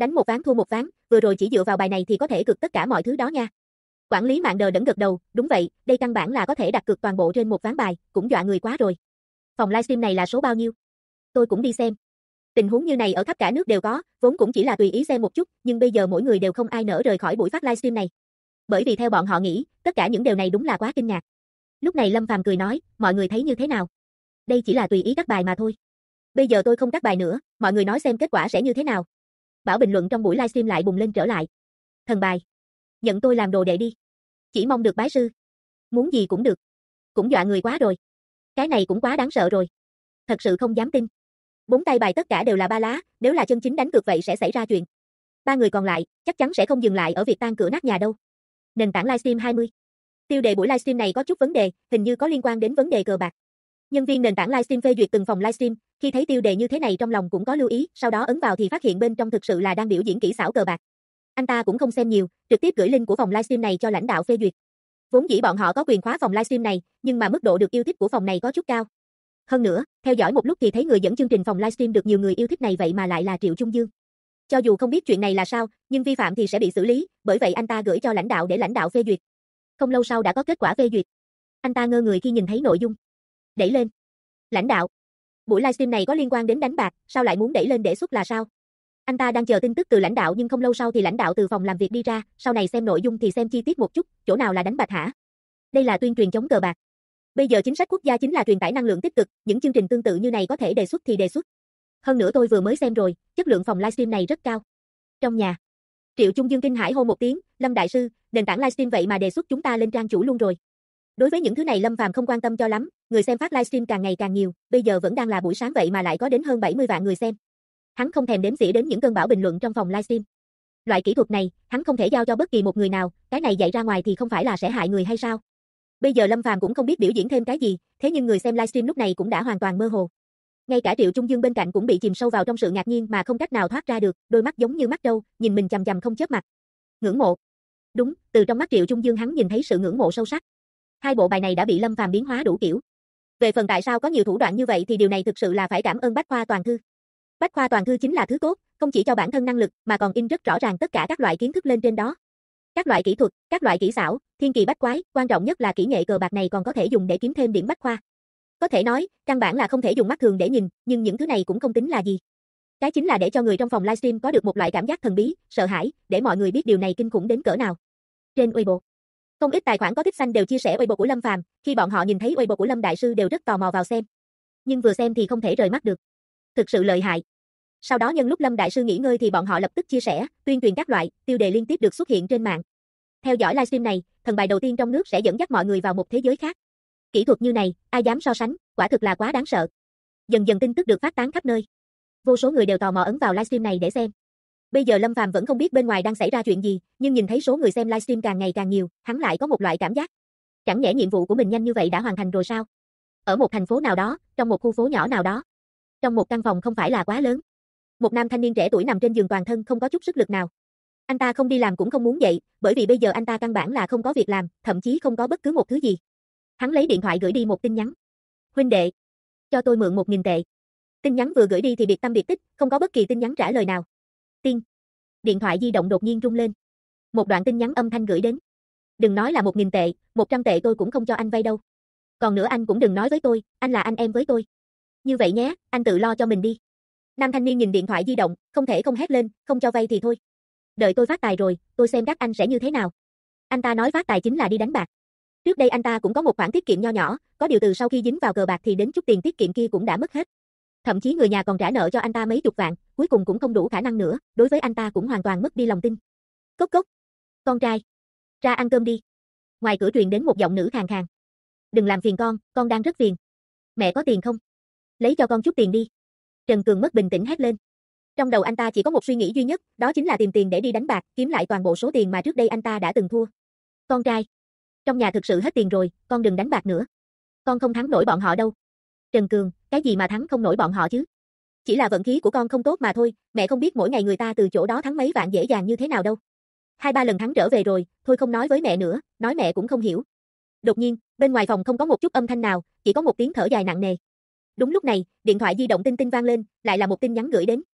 Đánh một ván thua một ván, vừa rồi chỉ dựa vào bài này thì có thể cược tất cả mọi thứ đó nha. Quản lý mạng đờ đẫn gật đầu, đúng vậy, đây căn bản là có thể đặt cược toàn bộ trên một ván bài, cũng dọa người quá rồi. Phòng livestream này là số bao nhiêu? Tôi cũng đi xem. Tình huống như này ở khắp cả nước đều có, vốn cũng chỉ là tùy ý xem một chút, nhưng bây giờ mỗi người đều không ai nỡ rời khỏi buổi phát livestream này. Bởi vì theo bọn họ nghĩ, tất cả những điều này đúng là quá kinh ngạc. Lúc này Lâm Phàm cười nói, mọi người thấy như thế nào? Đây chỉ là tùy ý các bài mà thôi. Bây giờ tôi không các bài nữa, mọi người nói xem kết quả sẽ như thế nào. Bảo bình luận trong buổi livestream lại bùng lên trở lại. Thần bài. Nhận tôi làm đồ đệ đi. Chỉ mong được bái sư. Muốn gì cũng được. Cũng dọa người quá rồi. Cái này cũng quá đáng sợ rồi. Thật sự không dám tin. 4 tay bài tất cả đều là 3 lá, nếu là chân chính đánh cược vậy sẽ xảy ra chuyện. 3 người còn lại, chắc chắn sẽ không dừng lại ở việc tan cửa nát nhà đâu. Nền tảng livestream 20. Tiêu đề buổi livestream này có chút vấn đề, hình như có liên quan đến vấn đề cờ bạc. Nhân viên nền tảng livestream phê duyệt từng phòng livestream, khi thấy tiêu đề như thế này trong lòng cũng có lưu ý, sau đó ấn vào thì phát hiện bên trong thực sự là đang biểu diễn kỹ xảo cờ bạc. Anh ta cũng không xem nhiều, trực tiếp gửi link của phòng livestream này cho lãnh đạo phê duyệt. Vốn dĩ bọn họ có quyền khóa phòng livestream này, nhưng mà mức độ được yêu thích của phòng này có chút cao. Hơn nữa, theo dõi một lúc thì thấy người dẫn chương trình phòng livestream được nhiều người yêu thích này vậy mà lại là Triệu Trung Dương. Cho dù không biết chuyện này là sao, nhưng vi phạm thì sẽ bị xử lý, bởi vậy anh ta gửi cho lãnh đạo để lãnh đạo phê duyệt. Không lâu sau đã có kết quả phê duyệt. Anh ta ngơ người khi nhìn thấy nội dung. Đẩy lên. Lãnh đạo. Buổi livestream này có liên quan đến đánh bạc, sao lại muốn đẩy lên đề xuất là sao? Anh ta đang chờ tin tức từ lãnh đạo nhưng không lâu sau thì lãnh đạo từ phòng làm việc đi ra, sau này xem nội dung thì xem chi tiết một chút, chỗ nào là đánh bạc hả? Đây là tuyên truyền chống cờ bạc. Bây giờ chính sách quốc gia chính là truyền tải năng lượng tích cực, những chương trình tương tự như này có thể đề xuất thì đề xuất. Hơn nữa tôi vừa mới xem rồi, chất lượng phòng livestream này rất cao. Trong nhà, Triệu Trung Dương kinh hãi hô một tiếng, Lâm đại sư, nền tảng livestream vậy mà đề xuất chúng ta lên trang chủ luôn rồi. Đối với những thứ này Lâm Phàm không quan tâm cho lắm, người xem phát livestream càng ngày càng nhiều, bây giờ vẫn đang là buổi sáng vậy mà lại có đến hơn 70 vạn người xem. Hắn không thèm đếm xỉa đến những cơn bão bình luận trong phòng livestream. Loại kỹ thuật này, hắn không thể giao cho bất kỳ một người nào, cái này dạy ra ngoài thì không phải là sẽ hại người hay sao? Bây giờ Lâm Phàm cũng không biết biểu diễn thêm cái gì, thế nhưng người xem livestream lúc này cũng đã hoàn toàn mơ hồ. Ngay cả Triệu Trung Dương bên cạnh cũng bị chìm sâu vào trong sự ngạc nhiên mà không cách nào thoát ra được, đôi mắt giống như mắt trâu, nhìn mình chằm chằm không chớp mặt. Ngưỡng mộ. Đúng, từ trong mắt Triệu Trung Dương hắn nhìn thấy sự ngưỡng mộ sâu sắc. Hai bộ bài này đã bị Lâm Phàm biến hóa đủ kiểu. Về phần tại sao có nhiều thủ đoạn như vậy thì điều này thực sự là phải cảm ơn Bách Khoa Toàn Thư. Bách Khoa Toàn Thư chính là thứ tốt, không chỉ cho bản thân năng lực mà còn in rất rõ ràng tất cả các loại kiến thức lên trên đó. Các loại kỹ thuật, các loại kỹ xảo, thiên kỳ bách quái, quan trọng nhất là kỹ nghệ cờ bạc này còn có thể dùng để kiếm thêm điểm bách khoa. Có thể nói, căn bản là không thể dùng mắt thường để nhìn, nhưng những thứ này cũng không tính là gì. Cái chính là để cho người trong phòng livestream có được một loại cảm giác thần bí, sợ hãi, để mọi người biết điều này kinh khủng đến cỡ nào. Trên Weibo, không ít tài khoản có tích xanh đều chia sẻ Weibo của Lâm Phàm, khi bọn họ nhìn thấy Weibo của Lâm đại sư đều rất tò mò vào xem. Nhưng vừa xem thì không thể rời mắt được. Thực sự lợi hại. Sau đó nhân lúc Lâm đại sư nghỉ ngơi thì bọn họ lập tức chia sẻ, tuyên truyền các loại, tiêu đề liên tiếp được xuất hiện trên mạng. Theo dõi livestream này, thần bài đầu tiên trong nước sẽ dẫn dắt mọi người vào một thế giới khác. Kỹ thuật như này, ai dám so sánh, quả thực là quá đáng sợ. Dần dần tin tức được phát tán khắp nơi. Vô số người đều tò mò ấn vào livestream này để xem. Bây giờ Lâm Phàm vẫn không biết bên ngoài đang xảy ra chuyện gì, nhưng nhìn thấy số người xem livestream càng ngày càng nhiều, hắn lại có một loại cảm giác. Chẳng nhẽ nhiệm vụ của mình nhanh như vậy đã hoàn thành rồi sao? Ở một thành phố nào đó, trong một khu phố nhỏ nào đó. Trong một căn phòng không phải là quá lớn. Một nam thanh niên trẻ tuổi nằm trên giường toàn thân không có chút sức lực nào. Anh ta không đi làm cũng không muốn dậy, bởi vì bây giờ anh ta căn bản là không có việc làm, thậm chí không có bất cứ một thứ gì. Hắn lấy điện thoại gửi đi một tin nhắn. Huynh đệ, cho tôi mượn 1.000 tệ. Tin nhắn vừa gửi đi thì biệt tâm biệt tích, không có bất kỳ tin nhắn trả lời nào. Tiên. Điện thoại di động đột nhiên rung lên. Một đoạn tin nhắn âm thanh gửi đến. Đừng nói là 1.000 tệ, 100 tệ tôi cũng không cho anh vay đâu. Còn nữa anh cũng đừng nói với tôi, anh là anh em với tôi. Như vậy nhé, anh tự lo cho mình đi. Nam thanh niên nhìn điện thoại di động, không thể không hét lên, không cho vay thì thôi. Đợi tôi phát tài rồi, tôi xem các anh sẽ như thế nào. Anh ta nói phát tài chính là đi đánh bạc. Trước đây anh ta cũng có một khoản tiết kiệm nho nhỏ, có điều từ sau khi dính vào cờ bạc thì đến chút tiền tiết kiệm kia cũng đã mất hết. Thậm chí người nhà còn trả nợ cho anh ta mấy chục vạn, cuối cùng cũng không đủ khả năng nữa, đối với anh ta cũng hoàn toàn mất đi lòng tin. Cốc cốc. Con trai. Ra ăn cơm đi. Ngoài cửa truyền đến một giọng nữ khàn khàn. Đừng làm phiền con đang rất phiền. Mẹ có tiền không? Lấy cho con chút tiền đi. Trần Cường mất bình tĩnh hét lên. Trong đầu anh ta chỉ có một suy nghĩ duy nhất, đó chính là tìm tiền để đi đánh bạc, kiếm lại toàn bộ số tiền mà trước đây anh ta đã từng thua. Con trai. Trong nhà thực sự hết tiền rồi, con đừng đánh bạc nữa. Con không thắng nổi bọn họ đâu. Trần Cường, cái gì mà thắng không nổi bọn họ chứ? Chỉ là vận khí của con không tốt mà thôi, mẹ không biết mỗi ngày người ta từ chỗ đó thắng mấy vạn dễ dàng như thế nào đâu. 2-3 lần thắng trở về rồi, thôi không nói với mẹ nữa, nói mẹ cũng không hiểu. Đột nhiên, bên ngoài phòng không có một chút âm thanh nào, chỉ có một tiếng thở dài nặng nề. Đúng lúc này, điện thoại di động tinh tinh vang lên, lại là một tin nhắn gửi đến.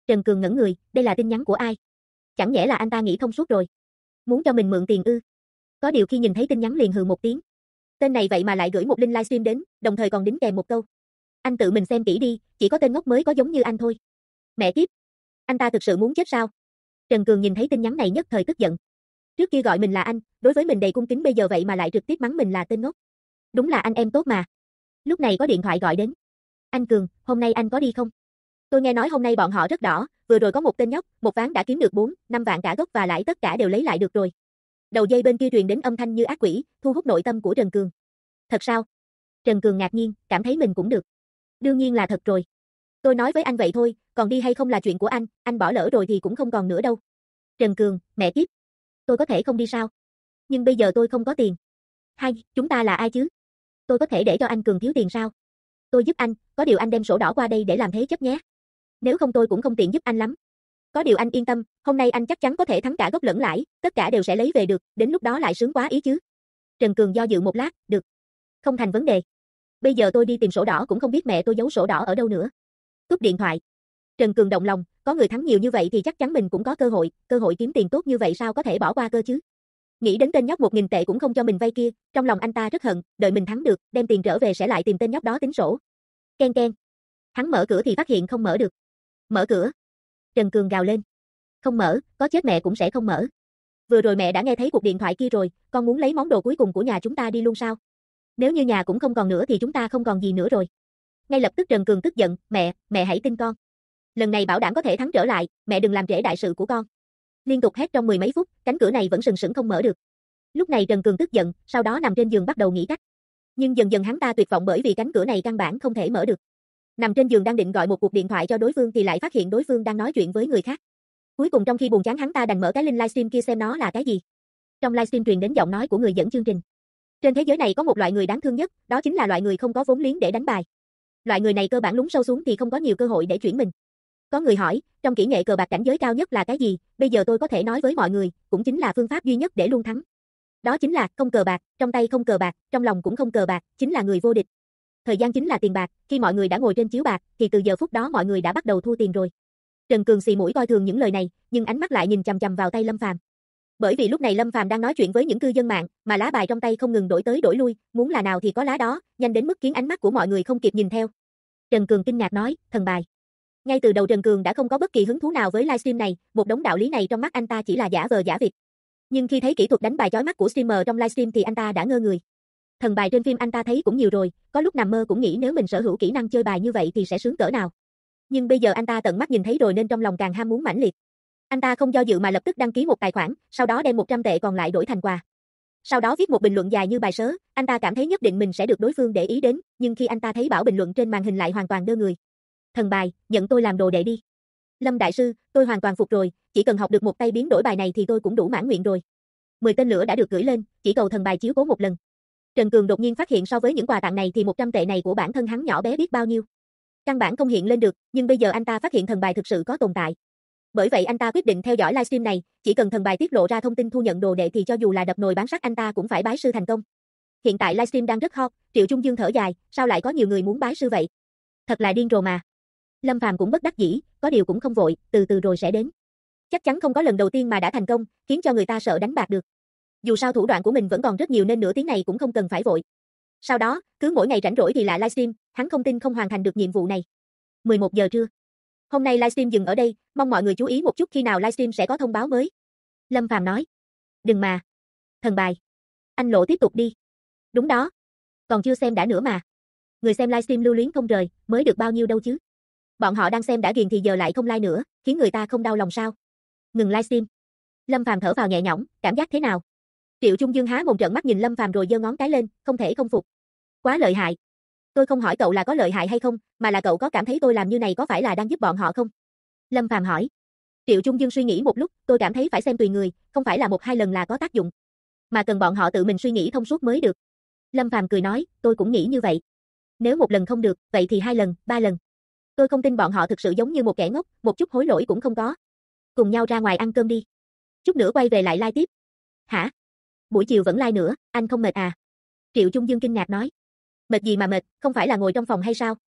Trần Cường ngẩn người, đây là tin nhắn của ai? Chẳng nhẽ là anh ta nghĩ thông suốt rồi. Muốn cho mình mượn tiền ư? Có điều khi nhìn thấy tin nhắn liền hừ một tiếng. Tên này vậy mà lại gửi một link livestream đến, đồng thời còn đính kèm một câu. Anh tự mình xem kỹ đi, chỉ có tên ngốc mới có giống như anh thôi. Mẹ kiếp, anh ta thực sự muốn chết sao? Trần Cường nhìn thấy tin nhắn này nhất thời tức giận. Trước kia gọi mình là anh, đối với mình đầy cung kính, bây giờ vậy mà lại trực tiếp mắng mình là tên ngốc. Đúng là anh em tốt mà. Lúc này có điện thoại gọi đến. Anh Cường, hôm nay anh có đi không? Tôi nghe nói hôm nay bọn họ rất đỏ, vừa rồi có một tên nhóc, một ván đã kiếm được 4, 5 vạn cả gốc và lãi tất cả đều lấy lại được rồi. Đầu dây bên kia truyền đến âm thanh như ác quỷ, thu hút nội tâm của Trần Cường. Thật sao? Trần Cường ngạc nhiên, cảm thấy mình cũng được. Đương nhiên là thật rồi. Tôi nói với anh vậy thôi, còn đi hay không là chuyện của anh bỏ lỡ rồi thì cũng không còn nữa đâu. Trần Cường, mẹ kiếp. Tôi có thể không đi sao? Nhưng bây giờ tôi không có tiền. Chúng ta là ai chứ? Tôi có thể để cho anh Cường thiếu tiền sao? Tôi giúp anh, có điều anh đem sổ đỏ qua đây để làm thế chấp nhé. Nếu không tôi cũng không tiện giúp anh lắm. Có điều anh yên tâm, hôm nay anh chắc chắn có thể thắng cả gốc lẫn lãi, tất cả đều sẽ lấy về được, đến lúc đó lại sướng quá ý chứ. Trần Cường do dự một lát, được. Không thành vấn đề. Bây giờ tôi đi tìm sổ đỏ cũng không biết mẹ tôi giấu sổ đỏ ở đâu nữa. Cúp điện thoại. Trần Cường động lòng, có người thắng nhiều như vậy thì chắc chắn mình cũng có cơ hội kiếm tiền tốt như vậy sao có thể bỏ qua cơ chứ. Nghĩ đến tên nhóc 1.000 tệ cũng không cho mình vay kia, trong lòng anh ta rất hận, đợi mình thắng được, đem tiền trở về sẽ lại tìm tên nhóc đó tính sổ. Ken ken. Hắn mở cửa thì phát hiện không mở được. Mở cửa. Trần Cường gào lên. Không mở, có chết mẹ cũng sẽ không mở. Vừa rồi mẹ đã nghe thấy cuộc điện thoại kia rồi, con muốn lấy món đồ cuối cùng của nhà chúng ta đi luôn sao? Nếu như nhà cũng không còn nữa thì chúng ta không còn gì nữa rồi. Ngay lập tức Trần Cường tức giận, mẹ hãy tin con. Lần này bảo đảm có thể thắng trở lại, mẹ đừng làm trễ đại sự của con. Liên tục hét trong mười mấy phút, cánh cửa này vẫn sừng sững không mở được. Lúc này Trần Cường tức giận, sau đó nằm trên giường bắt đầu nghĩ cách. Nhưng dần dần hắn ta tuyệt vọng bởi vì cánh cửa này căn bản không thể mở được. Nằm trên giường đang định gọi một cuộc điện thoại cho đối phương thì lại phát hiện đối phương đang nói chuyện với người khác. Cuối cùng trong khi buồn chán hắn ta đành mở cái link livestream kia xem nó là cái gì. Trong livestream truyền đến giọng nói của người dẫn chương trình. Trên thế giới này có một loại người đáng thương nhất, đó chính là loại người không có vốn liếng để đánh bài. Loại người này cơ bản lún sâu xuống thì không có nhiều cơ hội để chuyển mình. Có người hỏi, trong kỹ nghệ cờ bạc cảnh giới cao nhất là cái gì? Bây giờ tôi có thể nói với mọi người, cũng chính là phương pháp duy nhất để luôn thắng. Đó chính là không cờ bạc, trong tay không cờ bạc, trong lòng cũng không cờ bạc, chính là người vô địch. Thời gian chính là tiền bạc, khi mọi người đã ngồi trên chiếu bạc, thì từ giờ phút đó mọi người đã bắt đầu thua tiền rồi. Trần Cường xì mũi coi thường những lời này, nhưng ánh mắt lại nhìn chằm chằm vào tay Lâm Phàm. Bởi vì lúc này Lâm Phàm đang nói chuyện với những cư dân mạng, mà lá bài trong tay không ngừng đổi tới đổi lui, muốn là nào thì có lá đó, nhanh đến mức khiến ánh mắt của mọi người không kịp nhìn theo. Trần Cường kinh ngạc nói, thần bài. Ngay từ đầu Trần Cường đã không có bất kỳ hứng thú nào với livestream này, một đống đạo lý này trong mắt anh ta chỉ là giả vờ giả vịt. Nhưng khi thấy kỹ thuật đánh bài chói mắt của streamer trong livestream thì anh ta đã ngơ người. Thần bài trên phim anh ta thấy cũng nhiều rồi, có lúc nằm mơ cũng nghĩ nếu mình sở hữu kỹ năng chơi bài như vậy thì sẽ sướng cỡ nào. Nhưng bây giờ anh ta tận mắt nhìn thấy rồi nên trong lòng càng ham muốn mãnh liệt. Anh ta không do dự mà lập tức đăng ký một tài khoản, sau đó đem 100 tệ còn lại đổi thành quà. Sau đó viết một bình luận dài như bài sớ, anh ta cảm thấy nhất định mình sẽ được đối phương để ý đến, nhưng khi anh ta thấy bảo bình luận trên màn hình lại hoàn toàn đơ người. Thần bài, nhận tôi làm đồ đệ đi. Lâm đại sư, tôi hoàn toàn phục rồi, chỉ cần học được một tay biến đổi bài này thì tôi cũng đủ mãn nguyện rồi. 10 tên lửa đã được gửi lên, chỉ cầu thần bài chiếu cố một lần. Trần Cường đột nhiên phát hiện so với những quà tặng này thì 100 tệ này của bản thân hắn nhỏ bé biết bao nhiêu. Căn bản không hiện lên được, nhưng bây giờ anh ta phát hiện thần bài thực sự có tồn tại. Bởi vậy anh ta quyết định theo dõi livestream này, chỉ cần thần bài tiết lộ ra thông tin thu nhận đồ đệ thì cho dù là đập nồi bán sắt anh ta cũng phải bái sư thành công. Hiện tại livestream đang rất hot, Triệu Trung Dương thở dài, sao lại có nhiều người muốn bái sư vậy? Thật là điên rồ mà. Lâm Phàm cũng bất đắc dĩ, có điều cũng không vội, từ từ rồi sẽ đến. Chắc chắn không có lần đầu tiên mà đã thành công, khiến cho người ta sợ đánh bạc được. Dù sao thủ đoạn của mình vẫn còn rất nhiều nên nửa tiếng này cũng không cần phải vội. Sau đó, cứ mỗi ngày rảnh rỗi thì lại livestream, hắn không tin không hoàn thành được nhiệm vụ này. 11 giờ trưa. Hôm nay livestream dừng ở đây, mong mọi người chú ý một chút khi nào livestream sẽ có thông báo mới. Lâm Phàm nói. Đừng mà. Thần bài. Anh Lộ tiếp tục đi. Đúng đó. Còn chưa xem đã nữa mà. Người xem livestream lưu luyến không rời, mới được bao nhiêu đâu chứ. Bọn họ đang xem đã ghiền thì giờ lại không like nữa, khiến người ta không đau lòng sao. Ngừng livestream. Lâm Phàm thở vào nhẹ nhõm, cảm giác thế nào? Triệu Trung Dương há mồm trợn mắt nhìn Lâm Phàm rồi giơ ngón cái lên, không thể không phục. Quá lợi hại. Tôi không hỏi cậu là có lợi hại hay không, mà là cậu có cảm thấy tôi làm như này có phải là đang giúp bọn họ không? Lâm Phàm hỏi. Triệu Trung Dương suy nghĩ một lúc, tôi cảm thấy phải xem tùy người, không phải là 1-2 lần là có tác dụng, mà cần bọn họ tự mình suy nghĩ thông suốt mới được. Lâm Phàm cười nói, tôi cũng nghĩ như vậy. Nếu một lần không được, vậy thì 2 lần, 3 lần. Tôi không tin bọn họ thực sự giống như một kẻ ngốc, một chút hối lỗi cũng không có. Cùng nhau ra ngoài ăn cơm đi. Chút nữa quay về lại live tiếp. Hả? Buổi chiều vẫn live nữa, anh không mệt à? Triệu Trung Dương kinh ngạc nói. Mệt gì mà mệt, không phải là ngồi trong phòng hay sao?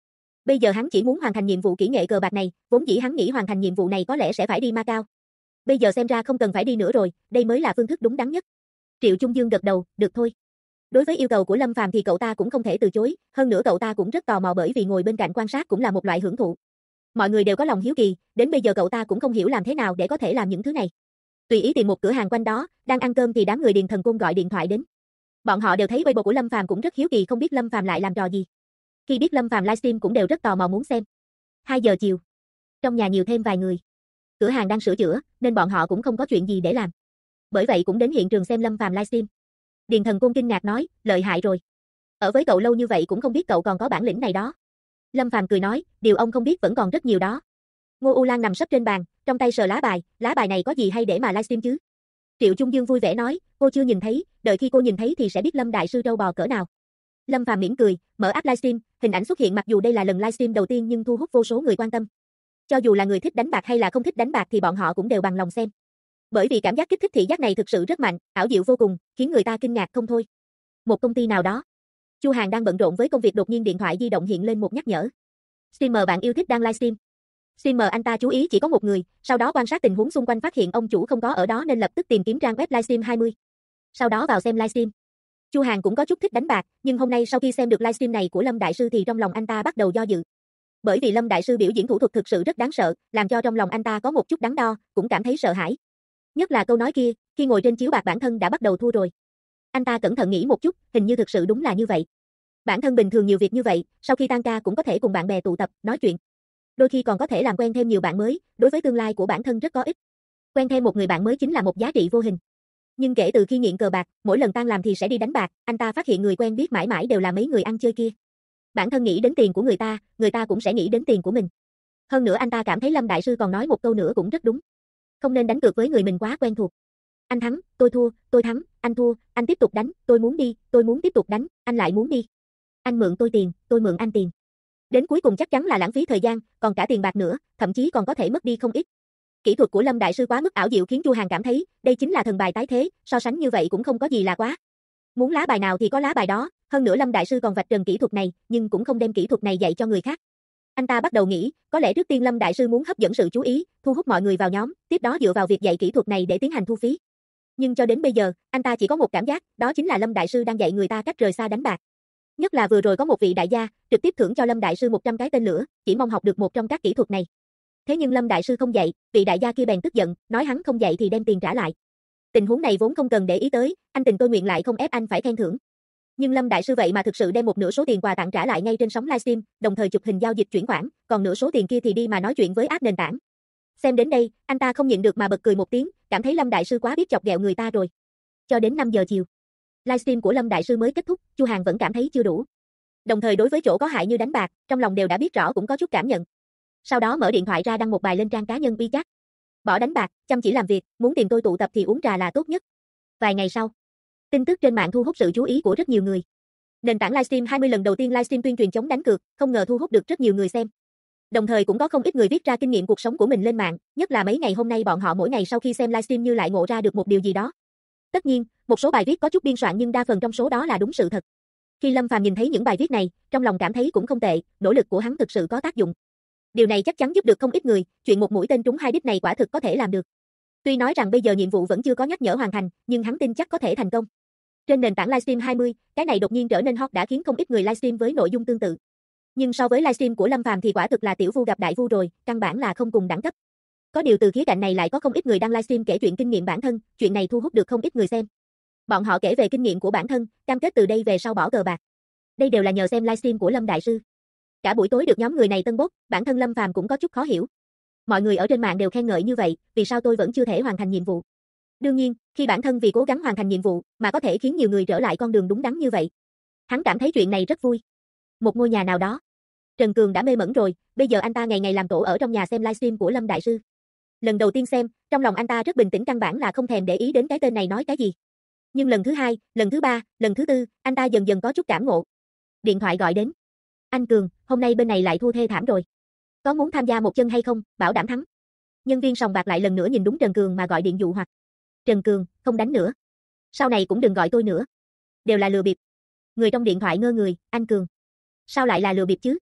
Bây giờ hắn chỉ muốn hoàn thành nhiệm vụ kỹ nghệ cờ bạc này, vốn dĩ hắn nghĩ hoàn thành nhiệm vụ này có lẽ sẽ phải đi Macau. Bây giờ xem ra không cần phải đi nữa rồi, đây mới là phương thức đúng đắn nhất. Triệu Trung Dương gật đầu, được thôi. Đối với yêu cầu của Lâm Phàm thì cậu ta cũng không thể từ chối, hơn nữa cậu ta cũng rất tò mò bởi vì ngồi bên cạnh quan sát cũng là một loại hưởng thụ. Mọi người đều có lòng hiếu kỳ, đến bây giờ cậu ta cũng không hiểu làm thế nào để có thể làm những thứ này. Tùy ý tìm một cửa hàng quanh đó, đang ăn cơm thì đám người Điền Thần Côn gọi điện thoại đến. Bọn họ đều thấy Weibo của Lâm Phàm cũng rất hiếu kỳ không biết Lâm Phàm lại làm trò gì. Khi biết Lâm Phàm livestream cũng đều rất tò mò muốn xem. 2 giờ chiều. Trong nhà nhiều thêm vài người. Cửa hàng đang sửa chữa, nên bọn họ cũng không có chuyện gì để làm. Bởi vậy cũng đến hiện trường xem Lâm Phàm livestream. Điền Thần Côn kinh ngạc nói, lợi hại rồi. Ở với cậu lâu như vậy cũng không biết cậu còn có bản lĩnh này đó. Lâm Phàm cười nói, điều ông không biết vẫn còn rất nhiều đó. Ngô U Lan nằm sấp trên bàn, trong tay sờ lá bài này có gì hay để mà livestream chứ? Triệu Trung Dương vui vẻ nói, cô chưa nhìn thấy, đợi khi cô nhìn thấy thì sẽ biết Lâm đại sư trâu bò cỡ nào. Lâm Phàm mỉm cười, mở app livestream, hình ảnh xuất hiện mặc dù đây là lần livestream đầu tiên nhưng thu hút vô số người quan tâm. Cho dù là người thích đánh bạc hay là không thích đánh bạc thì bọn họ cũng đều bằng lòng xem. Bởi vì cảm giác kích thích thị giác này thực sự rất mạnh, ảo diệu vô cùng, khiến người ta kinh ngạc không thôi. Một công ty nào đó. Chu Hàn đang bận rộn với công việc đột nhiên điện thoại di động hiện lên một nhắc nhở. Streamer bạn yêu thích đang livestream. Streamer anh ta chú ý chỉ có một người, sau đó quan sát tình huống xung quanh phát hiện ông chủ không có ở đó nên lập tức tìm kiếm trang web livestream 20. Sau đó vào xem livestream. Chu Hàn cũng có chút thích đánh bạc, nhưng hôm nay sau khi xem được livestream này của Lâm đại sư thì trong lòng anh ta bắt đầu do dự. Bởi vì Lâm đại sư biểu diễn thủ thuật thực sự rất đáng sợ, làm cho trong lòng anh ta có một chút đắn đo, cũng cảm thấy sợ hãi. Nhất là câu nói kia, khi ngồi trên chiếu bạc bản thân đã bắt đầu thua rồi. Anh ta cẩn thận nghĩ một chút, hình như thực sự đúng là như vậy. Bản thân bình thường nhiều việc như vậy, sau khi tan ca cũng có thể cùng bạn bè tụ tập, nói chuyện. Đôi khi còn có thể làm quen thêm nhiều bạn mới, đối với tương lai của bản thân rất có ích. Quen thêm một người bạn mới chính là một giá trị vô hình. Nhưng kể từ khi nghiện cờ bạc, mỗi lần tan làm thì sẽ đi đánh bạc, anh ta phát hiện người quen biết mãi mãi đều là mấy người ăn chơi kia. Bản thân nghĩ đến tiền của người ta cũng sẽ nghĩ đến tiền của mình. Hơn nữa anh ta cảm thấy Lâm đại sư còn nói một câu nữa cũng rất đúng. Không nên đánh cược với người mình quá quen thuộc. Anh thắng, tôi thua, tôi thắng, anh thua, anh tiếp tục đánh, tôi muốn đi, tôi muốn tiếp tục đánh, anh lại muốn đi. Anh mượn tôi tiền, tôi mượn anh tiền. Đến cuối cùng chắc chắn là lãng phí thời gian, còn cả tiền bạc nữa, thậm chí còn có thể mất đi không ít. Kỹ thuật của Lâm đại sư quá mức ảo diệu khiến Chu Hàn cảm thấy, đây chính là thần bài tái thế, so sánh như vậy cũng không có gì là quá. Muốn lá bài nào thì có lá bài đó, hơn nữa Lâm đại sư còn vạch trần kỹ thuật này, nhưng cũng không đem kỹ thuật này dạy cho người khác. Anh ta bắt đầu nghĩ, có lẽ trước tiên Lâm đại sư muốn hấp dẫn sự chú ý, thu hút mọi người vào nhóm, tiếp đó dựa vào việc dạy kỹ thuật này để tiến hành thu phí. Nhưng cho đến bây giờ, anh ta chỉ có một cảm giác, đó chính là Lâm đại sư đang dạy người ta cách rời xa đánh bạc. Nhất là vừa rồi có một vị đại gia, trực tiếp thưởng cho Lâm đại sư 100 cái tên lửa, chỉ mong học được một trong các kỹ thuật này. Thế nhưng Lâm đại sư không dạy, vị đại gia kia bèn tức giận, nói hắn không dạy thì đem tiền trả lại. Tình huống này vốn không cần để ý tới, anh tình tôi nguyện lại không ép anh phải khen thưởng. Nhưng Lâm đại sư vậy mà thực sự đem một nửa số tiền quà tặng trả lại ngay trên sóng livestream, đồng thời chụp hình giao dịch chuyển khoản, còn nửa số tiền kia thì đi mà nói chuyện với app nền tảng. Xem đến đây, anh ta không nhịn được mà bật cười một tiếng, cảm thấy Lâm đại sư quá biết chọc ghẹo người ta rồi. Cho đến 5 giờ chiều, livestream của Lâm đại sư mới kết thúc, Chu Hàn vẫn cảm thấy chưa đủ. Đồng thời đối với chỗ có hại như đánh bạc, trong lòng đều đã biết rõ cũng có chút cảm nhận. Sau đó mở điện thoại ra đăng một bài lên trang cá nhân WeChat. Bỏ đánh bạc, chăm chỉ làm việc, muốn tìm tôi tụ tập thì uống trà là tốt nhất. Vài ngày sau, tin tức trên mạng thu hút sự chú ý của rất nhiều người. Nền tảng livestream 20 lần đầu tiên livestream tuyên truyền chống đánh cược, không ngờ thu hút được rất nhiều người xem. Đồng thời cũng có không ít người viết ra kinh nghiệm cuộc sống của mình lên mạng, nhất là mấy ngày hôm nay bọn họ mỗi ngày sau khi xem livestream như lại ngộ ra được một điều gì đó. Tất nhiên, một số bài viết có chút biên soạn nhưng đa phần trong số đó là đúng sự thật. Khi Lâm Phàm nhìn thấy những bài viết này, trong lòng cảm thấy cũng không tệ, nỗ lực của hắn thực sự có tác dụng. Điều này chắc chắn giúp được không ít người, chuyện một mũi tên trúng hai đích này quả thực có thể làm được. Tuy nói rằng bây giờ nhiệm vụ vẫn chưa có nhắc nhở hoàn thành, nhưng hắn tin chắc có thể thành công. Trên nền tảng livestream 20, cái này đột nhiên trở nên hot đã khiến không ít người livestream với nội dung tương tự. Nhưng so với livestream của Lâm Phàm thì quả thực là tiểu vu gặp đại vu rồi, căn bản là không cùng đẳng cấp. Có điều từ khía cạnh này lại có không ít người đăng livestream kể chuyện kinh nghiệm bản thân, chuyện này thu hút được không ít người xem. Bọn họ kể về kinh nghiệm của bản thân, cam kết từ đây về sau bỏ cờ bạc. Đây đều là nhờ xem livestream của Lâm đại sư. Cả buổi tối được nhóm người này tân bốc, bản thân Lâm Phàm cũng có chút khó hiểu. Mọi người ở trên mạng đều khen ngợi như vậy, vì sao tôi vẫn chưa thể hoàn thành nhiệm vụ? Đương nhiên, khi bản thân vì cố gắng hoàn thành nhiệm vụ mà có thể khiến nhiều người trở lại con đường đúng đắn như vậy, hắn cảm thấy chuyện này rất vui. Một ngôi nhà nào đó, Trần Cường đã mê mẩn rồi, bây giờ anh ta ngày ngày làm tổ ở trong nhà xem livestream của Lâm đại sư. Lần đầu tiên xem, trong lòng anh ta rất bình tĩnh căn bản là không thèm để ý đến cái tên này nói cái gì. Nhưng lần thứ hai, lần thứ ba, lần thứ tư, anh ta dần dần có chút cảm ngộ. Điện thoại gọi đến. Anh Cường, hôm nay bên này lại thua thê thảm rồi. Có muốn tham gia một chân hay không, bảo đảm thắng. Nhân viên sòng bạc lại lần nữa nhìn đúng Trần Cường mà gọi điện dụ hoặc. Trần Cường, không đánh nữa. Sau này cũng đừng gọi tôi nữa. Đều là lừa bịp. Người trong điện thoại ngơ người, anh Cường. Sao lại là lừa bịp chứ?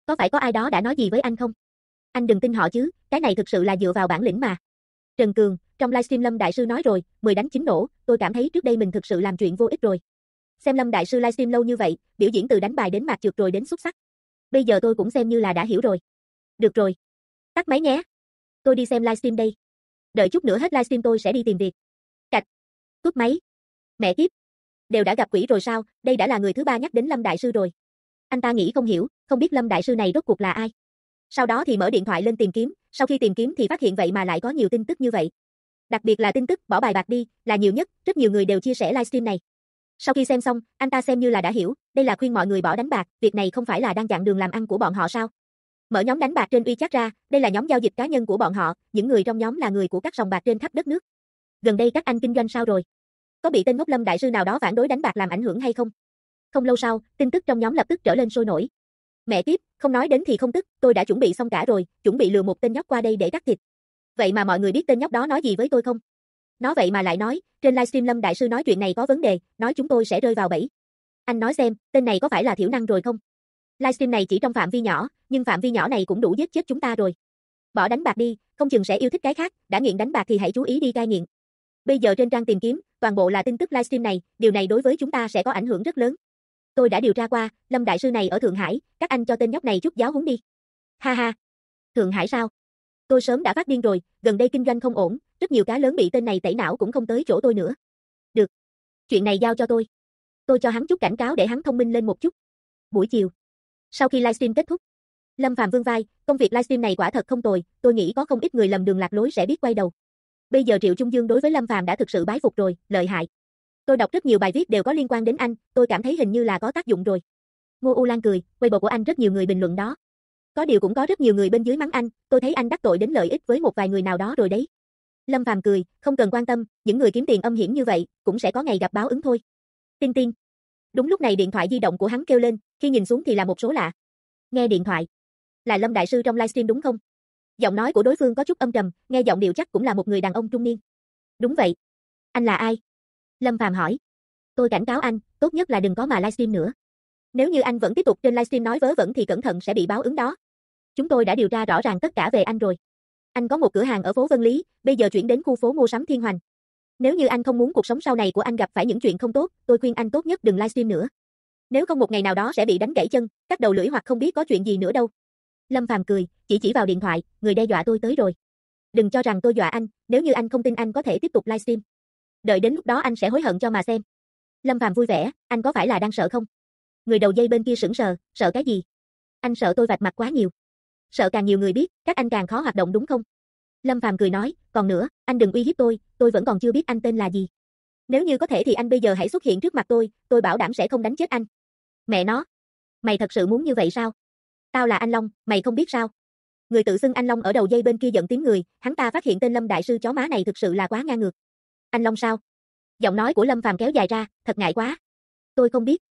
Có phải có ai đó đã nói gì với anh không? Anh đừng tin họ chứ, cái này thực sự là dựa vào bản lĩnh mà. Trần Cường, trong livestream Lâm Đại Sư nói rồi, 10 đánh 9 nổ, tôi cảm thấy trước đây mình thực sự làm chuyện vô ích rồi. Xem Lâm Đại Sư livestream lâu như vậy, biểu diễn từ đánh bài đến mạc trượt rồi đến xuất sắc. Bây giờ tôi cũng xem như là đã hiểu rồi. Được rồi. Tắt máy nhé. Tôi đi xem livestream đây. Đợi chút nữa hết livestream tôi sẽ đi tìm việc. Cạch. Cúp máy. Mẹ kiếp. Đều đã gặp quỷ rồi sao, đây đã là người thứ ba nhắc đến Lâm Đại Sư rồi. Anh ta nghĩ không hiểu, không biết Lâm Đại Sư này rốt cuộc là ai. Sau đó thì mở điện thoại lên tìm kiếm, sau khi tìm kiếm thì phát hiện vậy mà lại có nhiều tin tức như vậy. Đặc biệt là tin tức bỏ bài bạc đi, là nhiều nhất, rất nhiều người đều chia sẻ livestream này. Sau khi xem xong, anh ta xem như là đã hiểu, đây là khuyên mọi người bỏ đánh bạc, việc này không phải là đang chặn đường làm ăn của bọn họ sao? Mở nhóm đánh bạc trên WeChat ra, đây là nhóm giao dịch cá nhân của bọn họ, những người trong nhóm là người của các sòng bạc trên khắp đất nước. Gần đây các anh kinh doanh sao rồi? Có bị tên ngốc Lâm Đại Sư nào đó phản đối đánh bạc làm ảnh hưởng hay không? Không lâu sau, tin tức trong nhóm lập tức trở lên sôi nổi. Mẹ kiếp, không nói đến thì không tức, tôi đã chuẩn bị xong cả rồi, chuẩn bị lừa một tên nhóc qua đây để cắt thịt. Vậy mà mọi người biết tên nhóc đó nói gì với tôi không? Nó vậy mà lại nói, trên livestream Lâm Đại Sư nói chuyện này có vấn đề, nói chúng tôi sẽ rơi vào bẫy. Anh nói xem, tên này có phải là thiểu năng rồi không? Livestream này chỉ trong phạm vi nhỏ, nhưng phạm vi nhỏ này cũng đủ giết chết chúng ta rồi. Bỏ đánh bạc đi, không chừng sẽ yêu thích cái khác, đã nghiện đánh bạc thì hãy chú ý đi cai nghiện. Bây giờ trên trang tìm kiếm, toàn bộ là tin tức livestream này, điều này đối với chúng ta sẽ có ảnh hưởng rất lớn. Tôi đã điều tra qua, Lâm Đại Sư này ở Thượng Hải, các anh cho tên nhóc này chút giáo huấn đi. Ha ha. Thượng Hải sao? Tôi sớm đã phát điên rồi, gần đây kinh doanh không ổn, rất nhiều cá lớn bị tên này tẩy não cũng không tới chỗ tôi nữa. Được. Chuyện này giao cho tôi. Tôi cho hắn chút cảnh cáo để hắn thông minh lên một chút. Buổi chiều. Sau khi livestream kết thúc, Lâm Phàm vươn vai, công việc livestream này quả thật không tồi, tôi nghĩ có không ít người lầm đường lạc lối sẽ biết quay đầu. Bây giờ Triệu Trung Dương đối với Lâm Phàm đã thực sự bái phục rồi, lợi hại. Tôi đọc rất nhiều bài viết đều có liên quan đến anh, tôi cảm thấy hình như là có tác dụng rồi. Ngô U Lan cười, Weibo của anh rất nhiều người bình luận đó. Có điều cũng có rất nhiều người bên dưới mắng anh, tôi thấy anh đắc tội đến lợi ích với một vài người nào đó rồi đấy. Lâm Phàm cười, không cần quan tâm, những người kiếm tiền âm hiểm như vậy, cũng sẽ có ngày gặp báo ứng thôi. Tinh tinh. Đúng lúc này điện thoại di động của hắn kêu lên, khi nhìn xuống thì là một số lạ. Nghe điện thoại. Là Lâm Đại Sư trong livestream đúng không? Giọng nói của đối phương có chút âm trầm, nghe giọng điệu chắc cũng là một người đàn ông trung niên. Đúng vậy. Anh là ai? Lâm Phàm hỏi. Tôi cảnh cáo anh, tốt nhất là đừng có mà livestream nữa. Nếu như anh vẫn tiếp tục trên livestream nói vớ vẩn thì cẩn thận sẽ bị báo ứng đó. Chúng tôi đã điều tra rõ ràng tất cả về anh rồi. Anh có một cửa hàng ở phố Vân Lý, bây giờ chuyển đến khu phố mua sắm Thiên Hoành. Nếu như anh không muốn cuộc sống sau này của anh gặp phải những chuyện không tốt, tôi khuyên anh tốt nhất đừng livestream nữa. Nếu không một ngày nào đó sẽ bị đánh gãy chân, cắt đầu lưỡi hoặc không biết có chuyện gì nữa đâu. Lâm Phàm cười, chỉ vào điện thoại, người đe dọa tôi tới rồi. Đừng cho rằng tôi dọa anh, nếu như anh không tin anh có thể tiếp tục livestream. Đợi đến lúc đó anh sẽ hối hận cho mà xem. Lâm Phàm vui vẻ, anh có phải là đang sợ không? Người đầu dây bên kia sững sờ, sợ cái gì? Anh sợ tôi vạch mặt quá nhiều. Sợ càng nhiều người biết, các anh càng khó hoạt động đúng không? Lâm Phàm cười nói, còn nữa, anh đừng uy hiếp tôi vẫn còn chưa biết anh tên là gì. Nếu như có thể thì anh bây giờ hãy xuất hiện trước mặt tôi bảo đảm sẽ không đánh chết anh. Mẹ nó, mày thật sự muốn như vậy sao? Tao là anh Long, mày không biết sao? Người tự xưng anh Long ở đầu dây bên kia giận tiếng người, hắn ta phát hiện tên Lâm Đại Sư chó má này thực sự là quá ngang ngược. Anh Long sao? Giọng nói của Lâm Phàm kéo dài ra, thật ngại quá. Tôi không biết.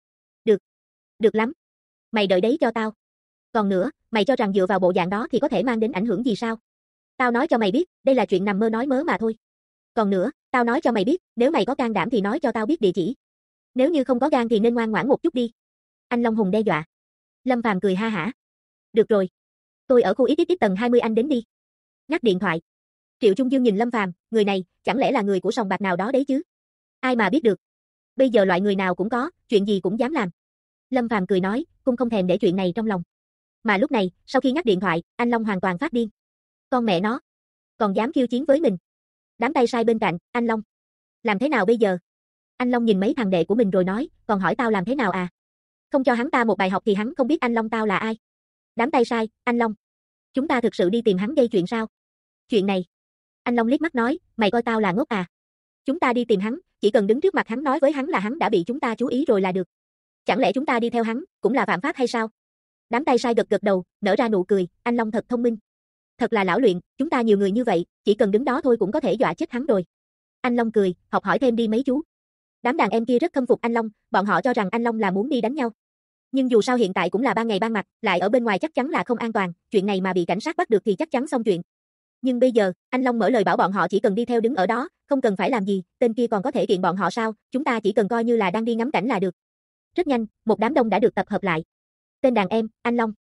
Được lắm. Mày đợi đấy cho tao. Còn nữa, mày cho rằng dựa vào bộ dạng đó thì có thể mang đến ảnh hưởng gì sao? Tao nói cho mày biết, đây là chuyện nằm mơ nói mớ mà thôi. Còn nữa, tao nói cho mày biết, nếu mày có can đảm thì nói cho tao biết địa chỉ. Nếu như không có gan thì nên ngoan ngoãn một chút đi. Anh Long Hùng đe dọa. Lâm Phàm cười ha hả. Được rồi. Tôi ở khu XXX tầng 20 anh đến đi. Ngắt điện thoại. Triệu Trung Dương nhìn Lâm Phàm, người này, chẳng lẽ là người của sòng bạc nào đó đấy chứ? Ai mà biết được. Bây giờ loại người nào cũng có, chuyện gì cũng dám làm. Lâm Phàm cười nói, cũng không thèm để chuyện này trong lòng. Mà lúc này, sau khi ngắt điện thoại, anh Long hoàn toàn phát điên. Con mẹ nó, còn dám khiêu chiến với mình. Đám tay sai bên cạnh, anh Long. Làm thế nào bây giờ? Anh Long nhìn mấy thằng đệ của mình rồi nói, còn hỏi tao làm thế nào à? Không cho hắn ta một bài học thì hắn không biết anh Long tao là ai. Đám tay sai, anh Long. Chúng ta thực sự đi tìm hắn gây chuyện sao? Chuyện này. Anh Long liếc mắt nói, mày coi tao là ngốc à? Chúng ta đi tìm hắn, chỉ cần đứng trước mặt hắn nói với hắn là hắn đã bị chúng ta chú ý rồi là được. Chẳng lẽ chúng ta đi theo hắn, cũng là phạm pháp hay sao? Đám tay sai gật đầu, nở ra nụ cười, anh Long thật thông minh. Thật là lão luyện, chúng ta nhiều người như vậy, chỉ cần đứng đó thôi cũng có thể dọa chết hắn rồi. Anh Long cười, học hỏi thêm đi mấy chú. Đám đàn em kia rất khâm phục anh Long, bọn họ cho rằng anh Long là muốn đi đánh nhau. Nhưng dù sao hiện tại cũng là ban ngày ban mặt, lại ở bên ngoài chắc chắn là không an toàn, chuyện này mà bị cảnh sát bắt được thì chắc chắn xong chuyện. Nhưng bây giờ, anh Long mở lời bảo bọn họ chỉ cần đi theo đứng ở đó, không cần phải làm gì, tên kia còn có thể kiện bọn họ sao, chúng ta chỉ cần coi như là đang đi ngắm cảnh là được. Rất nhanh, một đám đông đã được tập hợp lại. Tên đàn em, anh Long.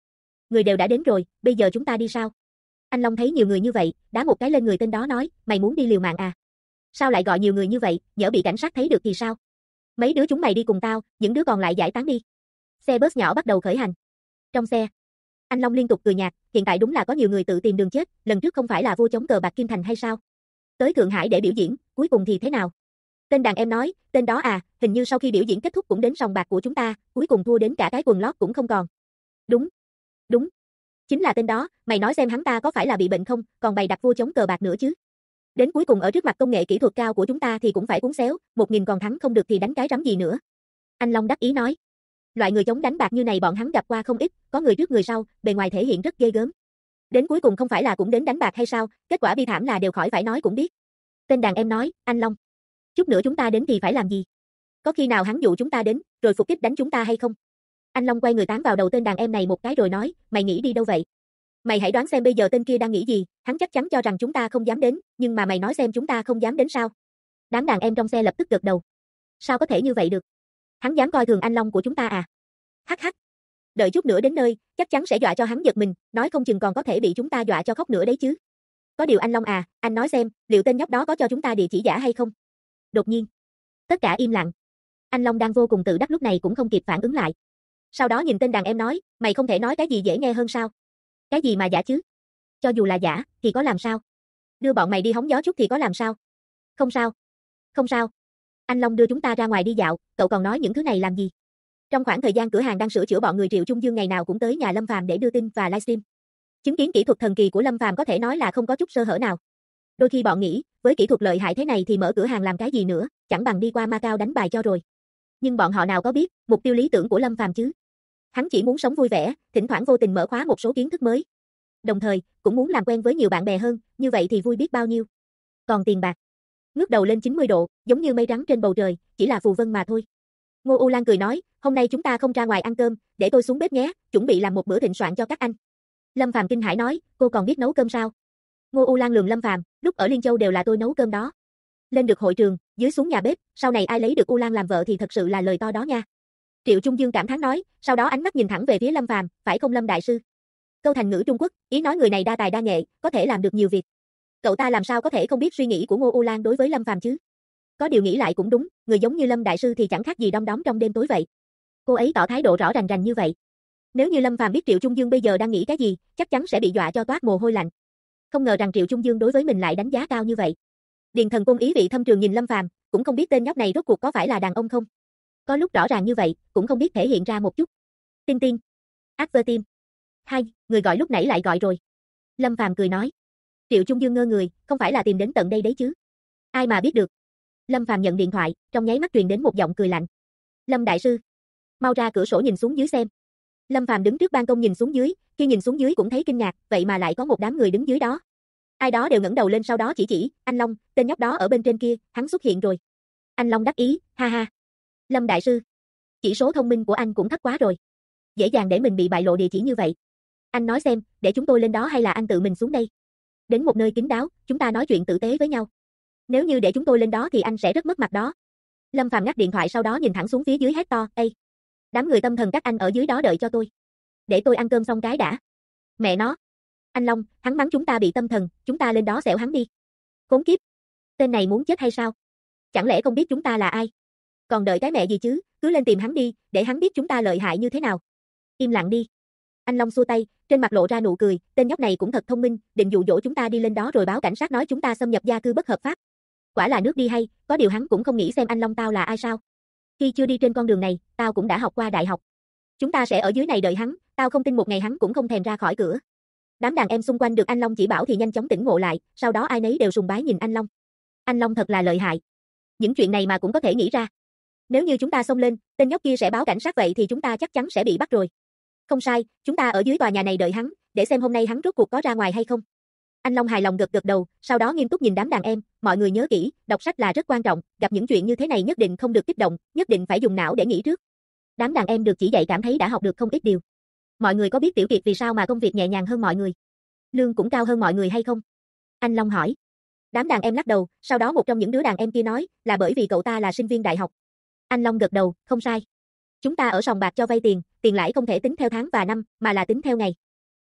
người đều đã đến rồi, bây giờ chúng ta đi sao? Anh Long thấy nhiều người như vậy, đá một cái lên người tên đó nói, mày muốn đi liều mạng à? Sao lại gọi nhiều người như vậy, nhỡ bị cảnh sát thấy được thì sao? Mấy đứa chúng mày đi cùng tao, những đứa còn lại giải tán đi. Xe bus nhỏ bắt đầu khởi hành. Trong xe, anh Long liên tục cười nhạt, hiện tại đúng là có nhiều người tự tìm đường chết, lần trước không phải là vô chống cờ bạc Kim Thành hay sao? Tới Thượng Hải để biểu diễn, cuối cùng thì thế nào? Tên đàn em nói, tên đó à, hình như sau khi biểu diễn kết thúc cũng đến sòng bạc của chúng ta, cuối cùng thua đến cả cái quần lót cũng không còn. Đúng, đúng. Chính là tên đó, mày nói xem hắn ta có phải là bị bệnh không, còn bày đặt vô chống cờ bạc nữa chứ. Đến cuối cùng ở trước mặt công nghệ kỹ thuật cao của chúng ta thì cũng phải cuốn xéo, 1000 còn thắng không được thì đánh cái rắm gì nữa. Anh Long đắc ý nói. Loại người chống đánh bạc như này bọn hắn gặp qua không ít, có người trước người sau, bề ngoài thể hiện rất ghê gớm. Đến cuối cùng không phải là cũng đến đánh bạc hay sao, kết quả bi thảm là đều khỏi phải nói cũng biết. Tên đàn em nói, anh Long, chút nữa chúng ta đến thì phải làm gì? Có khi nào hắn dụ chúng ta đến, rồi phục kích đánh chúng ta hay không? Anh Long quay người tán vào đầu tên đàn em này một cái rồi nói, mày nghĩ đi đâu vậy? Mày hãy đoán xem bây giờ tên kia đang nghĩ gì, hắn chắc chắn cho rằng chúng ta không dám đến, nhưng mà mày nói xem chúng ta không dám đến sao? Đám đàn em trong xe lập tức gật đầu. Sao có thể như vậy được? Hắn dám coi thường anh Long của chúng ta à? Hắc hắc. Đợi chút nữa đến nơi, chắc chắn sẽ dọa cho hắn giật mình, nói không chừng còn có thể bị chúng ta dọa cho khóc nữa đấy chứ. Có điều anh Long à, anh nói xem, liệu tên nhóc đó có cho chúng ta địa chỉ giả hay không? Đột nhiên, tất cả im lặng. Anh Long đang vô cùng tự đắc lúc này cũng không kịp phản ứng lại. Sau đó nhìn tên đàn em nói, mày không thể nói cái gì dễ nghe hơn sao? Cái gì mà giả chứ? Cho dù là giả, thì có làm sao? Đưa bọn mày đi hóng gió chút thì có làm sao? Không sao. Không sao. Anh Long đưa chúng ta ra ngoài đi dạo, cậu còn nói những thứ này làm gì? Trong khoảng thời gian cửa hàng đang sửa chữa bọn người Triệu Trung Dương ngày nào cũng tới nhà Lâm Phàm để đưa tin và livestream. Chứng kiến kỹ thuật thần kỳ của Lâm Phàm có thể nói là không có chút sơ hở nào. Đôi khi bọn nghĩ, với kỹ thuật lợi hại thế này thì mở cửa hàng làm cái gì nữa, chẳng bằng đi qua Macau đánh bài cho rồi. Nhưng bọn họ nào có biết, mục tiêu lý tưởng của Lâm Phàm chứ. Hắn chỉ muốn sống vui vẻ, thỉnh thoảng vô tình mở khóa một số kiến thức mới. Đồng thời, cũng muốn làm quen với nhiều bạn bè hơn, như vậy thì vui biết bao nhiêu. Còn tiền bạc, ngước đầu lên 90 độ, giống như mây trắng trên bầu trời, chỉ là phù vân mà thôi. Ngô U Lan cười nói, hôm nay chúng ta không ra ngoài ăn cơm, để tôi xuống bếp nhé, chuẩn bị làm một bữa thịnh soạn cho các anh. Lâm Phàm kinh hãi nói, cô còn biết nấu cơm sao? Ngô U Lan lườm Lâm Phàm, lúc ở Liên Châu đều là tôi nấu cơm đó. Lên được hội trường, dưới xuống nhà bếp, sau này ai lấy được U Lan làm vợ thì thật sự là lời to đó nha. Triệu Trung Dương cảm thán nói, sau đó ánh mắt nhìn thẳng về phía Lâm Phàm, phải không Lâm đại sư? Câu thành ngữ Trung Quốc, ý nói người này đa tài đa nghệ, có thể làm được nhiều việc. Cậu ta làm sao có thể không biết suy nghĩ của Ngô U Lan đối với Lâm Phàm chứ? Có điều nghĩ lại cũng đúng, người giống như Lâm đại sư thì chẳng khác gì đom đóm trong đêm tối vậy. Cô ấy tỏ thái độ rõ rành rành như vậy. Nếu như Lâm Phàm biết Triệu Trung Dương bây giờ đang nghĩ cái gì, chắc chắn sẽ bị dọa cho toát mồ hôi lạnh. Không ngờ rằng Triệu Trung Dương đối với mình lại đánh giá cao như vậy. Điền Thần Cung ý vị thâm trường nhìn Lâm Phàm, cũng không biết tên nhóc này rốt cuộc có phải là đàn ông không. Có lúc rõ ràng như vậy, cũng không biết thể hiện ra một chút. Tiên tiên. Advertim. Hai, người gọi lúc nãy lại gọi rồi. Lâm Phàm cười nói. Triệu Trung Dương ngơ người, không phải là tìm đến tận đây đấy chứ. Ai mà biết được. Lâm Phàm nhận điện thoại, trong nháy mắt truyền đến một giọng cười lạnh. Lâm đại sư, mau ra cửa sổ nhìn xuống dưới xem. Lâm Phàm đứng trước ban công nhìn xuống dưới, khi nhìn xuống dưới cũng thấy kinh ngạc, vậy mà lại có một đám người đứng dưới đó. Ai đó đều ngẩng đầu lên sau đó chỉ, anh Long, tên nhóc đó ở bên trên kia, hắn xuất hiện rồi. Anh Long đắc ý, ha ha. Lâm đại sư, chỉ số thông minh của anh cũng thấp quá rồi. Dễ dàng để mình bị bại lộ địa chỉ như vậy. Anh nói xem, để chúng tôi lên đó hay là anh tự mình xuống đây? Đến một nơi kín đáo, chúng ta nói chuyện tử tế với nhau. Nếu như để chúng tôi lên đó thì anh sẽ rất mất mặt đó. Lâm Phàm ngắt điện thoại sau đó nhìn thẳng xuống phía dưới hét to, ê! Đám người tâm thần các anh ở dưới đó đợi cho tôi. Để tôi ăn cơm xong cái đã. Mẹ nó! Anh Long, hắn mắng chúng ta bị tâm thần, chúng ta lên đó xẻo hắn đi. Khốn kiếp! Tên này muốn chết hay sao? Chẳng lẽ không biết chúng ta là ai? Còn đợi cái mẹ gì chứ, cứ lên tìm hắn đi, để hắn biết chúng ta lợi hại như thế nào. Im lặng đi. Anh Long xua tay, trên mặt lộ ra nụ cười, tên nhóc này cũng thật thông minh, định dụ dỗ chúng ta đi lên đó rồi báo cảnh sát nói chúng ta xâm nhập gia cư bất hợp pháp. Quả là nước đi hay, có điều hắn cũng không nghĩ xem anh Long tao là ai sao. Khi chưa đi trên con đường này, tao cũng đã học qua đại học. Chúng ta sẽ ở dưới này đợi hắn, tao không tin một ngày hắn cũng không thèm ra khỏi cửa. Đám đàn em xung quanh được anh Long chỉ bảo thì nhanh chóng tỉnh ngộ lại, sau đó ai nấy đều sùng bái nhìn anh Long. Anh Long thật là lợi hại. Những chuyện này mà cũng có thể nghĩ ra. Nếu như chúng ta xông lên, tên nhóc kia sẽ báo cảnh sát vậy thì chúng ta chắc chắn sẽ bị bắt rồi. Không sai, chúng ta ở dưới tòa nhà này đợi hắn, để xem hôm nay hắn rốt cuộc có ra ngoài hay không. Anh Long hài lòng gật gật đầu, sau đó nghiêm túc nhìn đám đàn em, mọi người nhớ kỹ, đọc sách là rất quan trọng, gặp những chuyện như thế này nhất định không được kích động, nhất định phải dùng não để nghĩ trước. Đám đàn em được chỉ dạy cảm thấy đã học được không ít điều. Mọi người có biết Tiểu Kiệt vì sao mà công việc nhẹ nhàng hơn mọi người, lương cũng cao hơn mọi người hay không? Anh Long hỏi. Đám đàn em lắc đầu, sau đó một trong những đứa đàn em kia nói, là bởi vì cậu ta là sinh viên đại học. Anh Long gật đầu, không sai. Chúng ta ở sòng bạc cho vay tiền, tiền lãi không thể tính theo tháng và năm, mà là tính theo ngày.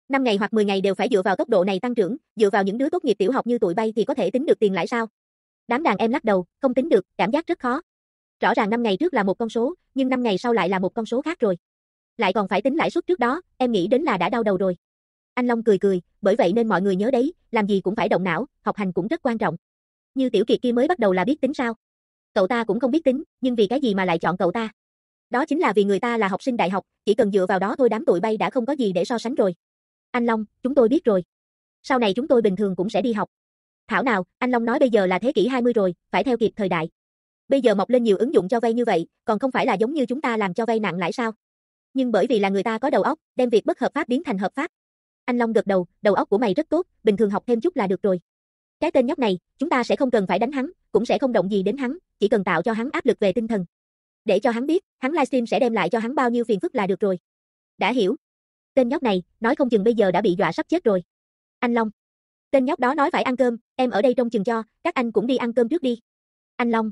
5 ngày hoặc 10 ngày đều phải dựa vào tốc độ này tăng trưởng, dựa vào những đứa tốt nghiệp tiểu học như tụi bay thì có thể tính được tiền lãi sao? Đám đàn em lắc đầu, không tính được, cảm giác rất khó. Rõ ràng 5 ngày trước là một con số, nhưng 5 ngày sau lại là một con số khác rồi. Lại còn phải tính lãi suất trước đó, em nghĩ đến là đã đau đầu rồi. Anh Long cười cười, bởi vậy nên mọi người nhớ đấy, làm gì cũng phải động não, học hành cũng rất quan trọng. Như Tiểu Kiệt kia mới bắt đầu là biết tính sao? Cậu ta cũng không biết tính, nhưng vì cái gì mà lại chọn cậu ta? Đó chính là vì người ta là học sinh đại học, chỉ cần dựa vào đó thôi đám tụi bay đã không có gì để so sánh rồi. Anh Long, chúng tôi biết rồi. Sau này chúng tôi bình thường cũng sẽ đi học. Thảo nào, anh Long nói bây giờ là thế kỷ 20 rồi, phải theo kịp thời đại. Bây giờ mọc lên nhiều ứng dụng cho vay như vậy, còn không phải là giống như chúng ta làm cho vay nặng lãi sao? Nhưng bởi vì là người ta có đầu óc, đem việc bất hợp pháp biến thành hợp pháp. Anh Long gật đầu óc của mày rất tốt, bình thường học thêm chút là được rồi. Cái tên nhóc này, chúng ta sẽ không cần phải đánh hắn, cũng sẽ không động gì đến hắn, chỉ cần tạo cho hắn áp lực về tinh thần. Để cho hắn biết, hắn livestream sẽ đem lại cho hắn bao nhiêu phiền phức là được rồi. Đã hiểu. Tên nhóc này, nói không chừng bây giờ đã bị dọa sắp chết rồi. Anh Long. Tên nhóc đó nói phải ăn cơm, em ở đây trông chừng cho, các anh cũng đi ăn cơm trước đi. Anh Long,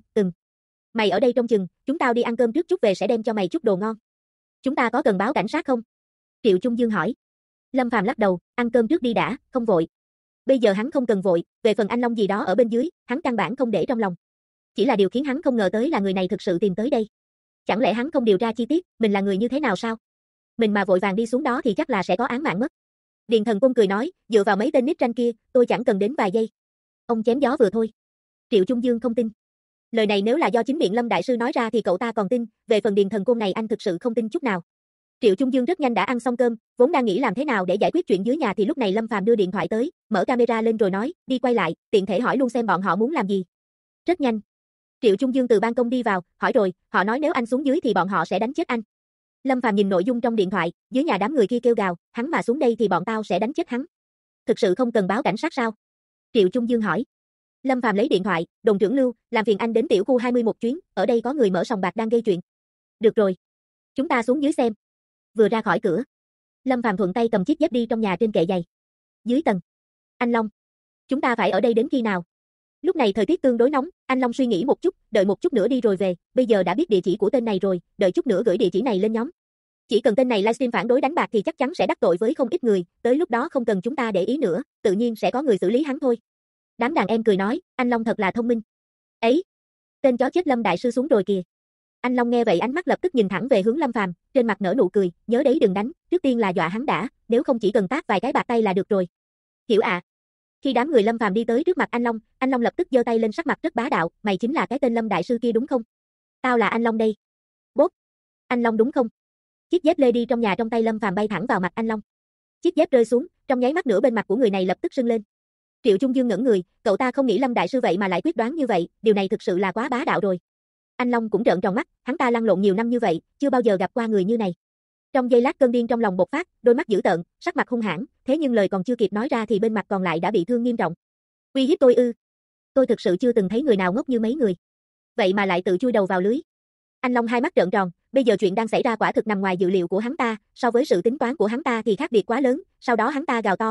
Mày ở đây trông chừng, chúng tao đi ăn cơm trước chút về sẽ đem cho mày chút đồ ngon. Chúng ta có cần báo cảnh sát không? Triệu Trung Dương hỏi. Lâm Phàm lắc đầu, ăn cơm trước đi đã, không vội. Bây giờ hắn không cần vội, về phần anh Long gì đó ở bên dưới, hắn căn bản không để trong lòng. Chỉ là điều khiến hắn không ngờ tới là người này thực sự tìm tới đây. Chẳng lẽ hắn không điều tra chi tiết, mình là người như thế nào sao? Mình mà vội vàng đi xuống đó thì chắc là sẽ có án mạng mất. Điền Thần Côn cười nói, dựa vào mấy tên nít tranh kia, tôi chẳng cần đến vài giây. Ông chém gió vừa thôi. Triệu Trung Dương không tin. Lời này nếu là do chính miệng Lâm đại sư nói ra thì cậu ta còn tin, về phần Điền Thần Côn này anh thực sự không tin chút nào. Triệu Trung Dương rất nhanh đã ăn xong cơm, vốn đang nghĩ làm thế nào để giải quyết chuyện dưới nhà thì lúc này Lâm Phàm đưa điện thoại tới, mở camera lên rồi nói, đi quay lại, tiện thể hỏi luôn xem bọn họ muốn làm gì. Rất nhanh. Triệu Trung Dương từ ban công đi vào, hỏi rồi, họ nói nếu anh xuống dưới thì bọn họ sẽ đánh chết anh. Lâm Phàm nhìn nội dung trong điện thoại, dưới nhà đám người kia kêu gào, hắn mà xuống đây thì bọn tao sẽ đánh chết hắn. Thực sự không cần báo cảnh sát sao? Triệu Trung Dương hỏi. Lâm Phàm lấy điện thoại, đồn trưởng Lưu, làm phiền anh đến tiểu khu 20 một chuyến, ở đây có người mở sòng bạc đang gây chuyện. Được rồi. Chúng ta xuống dưới xem. Vừa ra khỏi cửa, Lâm Phàm thuận tay cầm chiếc dép đi trong nhà trên kệ giày. Dưới tầng. Anh Long. Chúng ta phải ở đây đến khi nào? Lúc này thời tiết tương đối nóng, anh Long suy nghĩ một chút, đợi một chút nữa đi rồi về, bây giờ đã biết địa chỉ của tên này rồi, đợi chút nữa gửi địa chỉ này lên nhóm. Chỉ cần tên này livestream phản đối đánh bạc thì chắc chắn sẽ đắc tội với không ít người, tới lúc đó không cần chúng ta để ý nữa, tự nhiên sẽ có người xử lý hắn thôi. Đám đàn em cười nói, anh Long thật là thông minh. Ấy, tên chó chết Lâm đại sư xuống rồi kìa. Anh Long nghe vậy ánh mắt lập tức nhìn thẳng về hướng Lâm Phàm, trên mặt nở nụ cười, nhớ đấy đừng đánh, trước tiên là dọa hắn đã, nếu không chỉ cần tát vài cái bạc tay là được rồi. Hiểu ạ. Khi đám người Lâm Phàm đi tới trước mặt anh Long lập tức giơ tay lên sắc mặt rất bá đạo, mày chính là cái tên Lâm đại sư kia đúng không? Tao là anh Long đây. Bốp. Anh Long đúng không? Chiếc dép lê đi trong nhà trong tay Lâm Phàm bay thẳng vào mặt anh Long. Chiếc dép rơi xuống, trong nháy mắt nửa bên mặt của người này lập tức sưng lên. Triệu Trung Dương ngẩn người, cậu ta không nghĩ Lâm đại sư vậy mà lại quyết đoán như vậy, điều này thực sự là quá bá đạo rồi. Anh Long cũng trợn tròn mắt, hắn ta lăn lộn nhiều năm như vậy, chưa bao giờ gặp qua người như này. Trong giây lát cơn điên trong lòng bộc phát, đôi mắt dữ tợn, sắc mặt hung hãn, thế nhưng lời còn chưa kịp nói ra thì bên mặt còn lại đã bị thương nghiêm trọng. Uy hiếp tôi ư? Tôi thực sự chưa từng thấy người nào ngốc như mấy người. Vậy mà lại tự chui đầu vào lưới. Anh Long hai mắt trợn tròn, bây giờ chuyện đang xảy ra quả thực nằm ngoài dự liệu của hắn ta, so với sự tính toán của hắn ta thì khác biệt quá lớn, sau đó hắn ta gào to,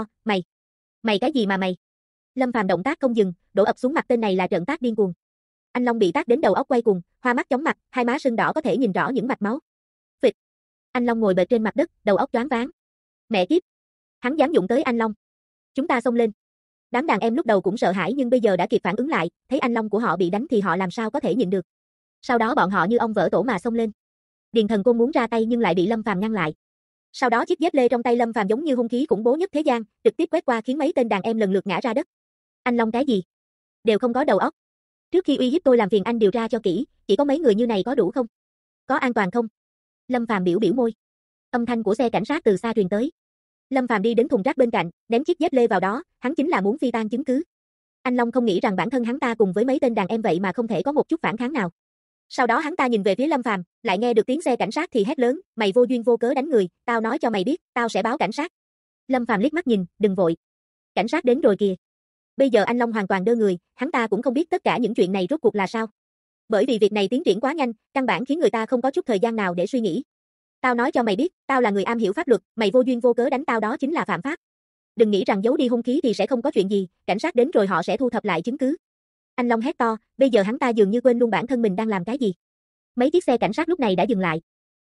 mày cái gì mà mày? Lâm Phàm động tác không dừng, đổ ập xuống mặt tên này là trận tác điên cuồng. Anh Long bị tát đến đầu óc quay cuồng, hoa mắt chóng mặt, hai má sưng đỏ có thể nhìn rõ những mạch máu. Phịch. Anh Long ngồi bệt trên mặt đất, đầu óc choáng váng. Mẹ kiếp. Hắn dám đụng tới anh Long. Chúng ta xông lên. Đám đàn em lúc đầu cũng sợ hãi nhưng bây giờ đã kịp phản ứng lại, thấy anh Long của họ bị đánh thì họ làm sao có thể nhịn được. Sau đó bọn họ như ong vỡ tổ mà xông lên. Điền Thần Côn muốn ra tay nhưng lại bị Lâm Phàm ngăn lại. Sau đó chiếc dép lê trong tay Lâm Phàm giống như hung khí khủng bố nhất thế gian, trực tiếp quét qua khiến mấy tên đàn em lần lượt ngã ra đất. Anh Long cái gì? Đều không có đầu óc. Trước khi uy hiếp tôi làm phiền anh điều tra cho kỹ, chỉ có mấy người như này có đủ không? Có an toàn không? Lâm Phàm biểu môi. Âm thanh của xe cảnh sát từ xa truyền tới. Lâm Phàm đi đến thùng rác bên cạnh, ném chiếc dép lê vào đó, hắn chính là muốn phi tan chứng cứ. Anh Long không nghĩ rằng bản thân hắn ta cùng với mấy tên đàn em vậy mà không thể có một chút phản kháng nào. Sau đó hắn ta nhìn về phía Lâm Phàm, lại nghe được tiếng xe cảnh sát thì hét lớn, mày vô duyên vô cớ đánh người, tao nói cho mày biết, tao sẽ báo cảnh sát. Lâm Phàm liếc mắt nhìn, đừng vội. Cảnh sát đến rồi kìa. Bây giờ anh Long hoàn toàn đơ người, hắn ta cũng không biết tất cả những chuyện này rốt cuộc là sao. Bởi vì việc này tiến triển quá nhanh, căn bản khiến người ta không có chút thời gian nào để suy nghĩ. Tao nói cho mày biết, tao là người am hiểu pháp luật, mày vô duyên vô cớ đánh tao đó chính là phạm pháp. Đừng nghĩ rằng giấu đi hung khí thì sẽ không có chuyện gì, cảnh sát đến rồi họ sẽ thu thập lại chứng cứ. Anh Long hét to, bây giờ hắn ta dường như quên luôn bản thân mình đang làm cái gì. Mấy chiếc xe cảnh sát lúc này đã dừng lại.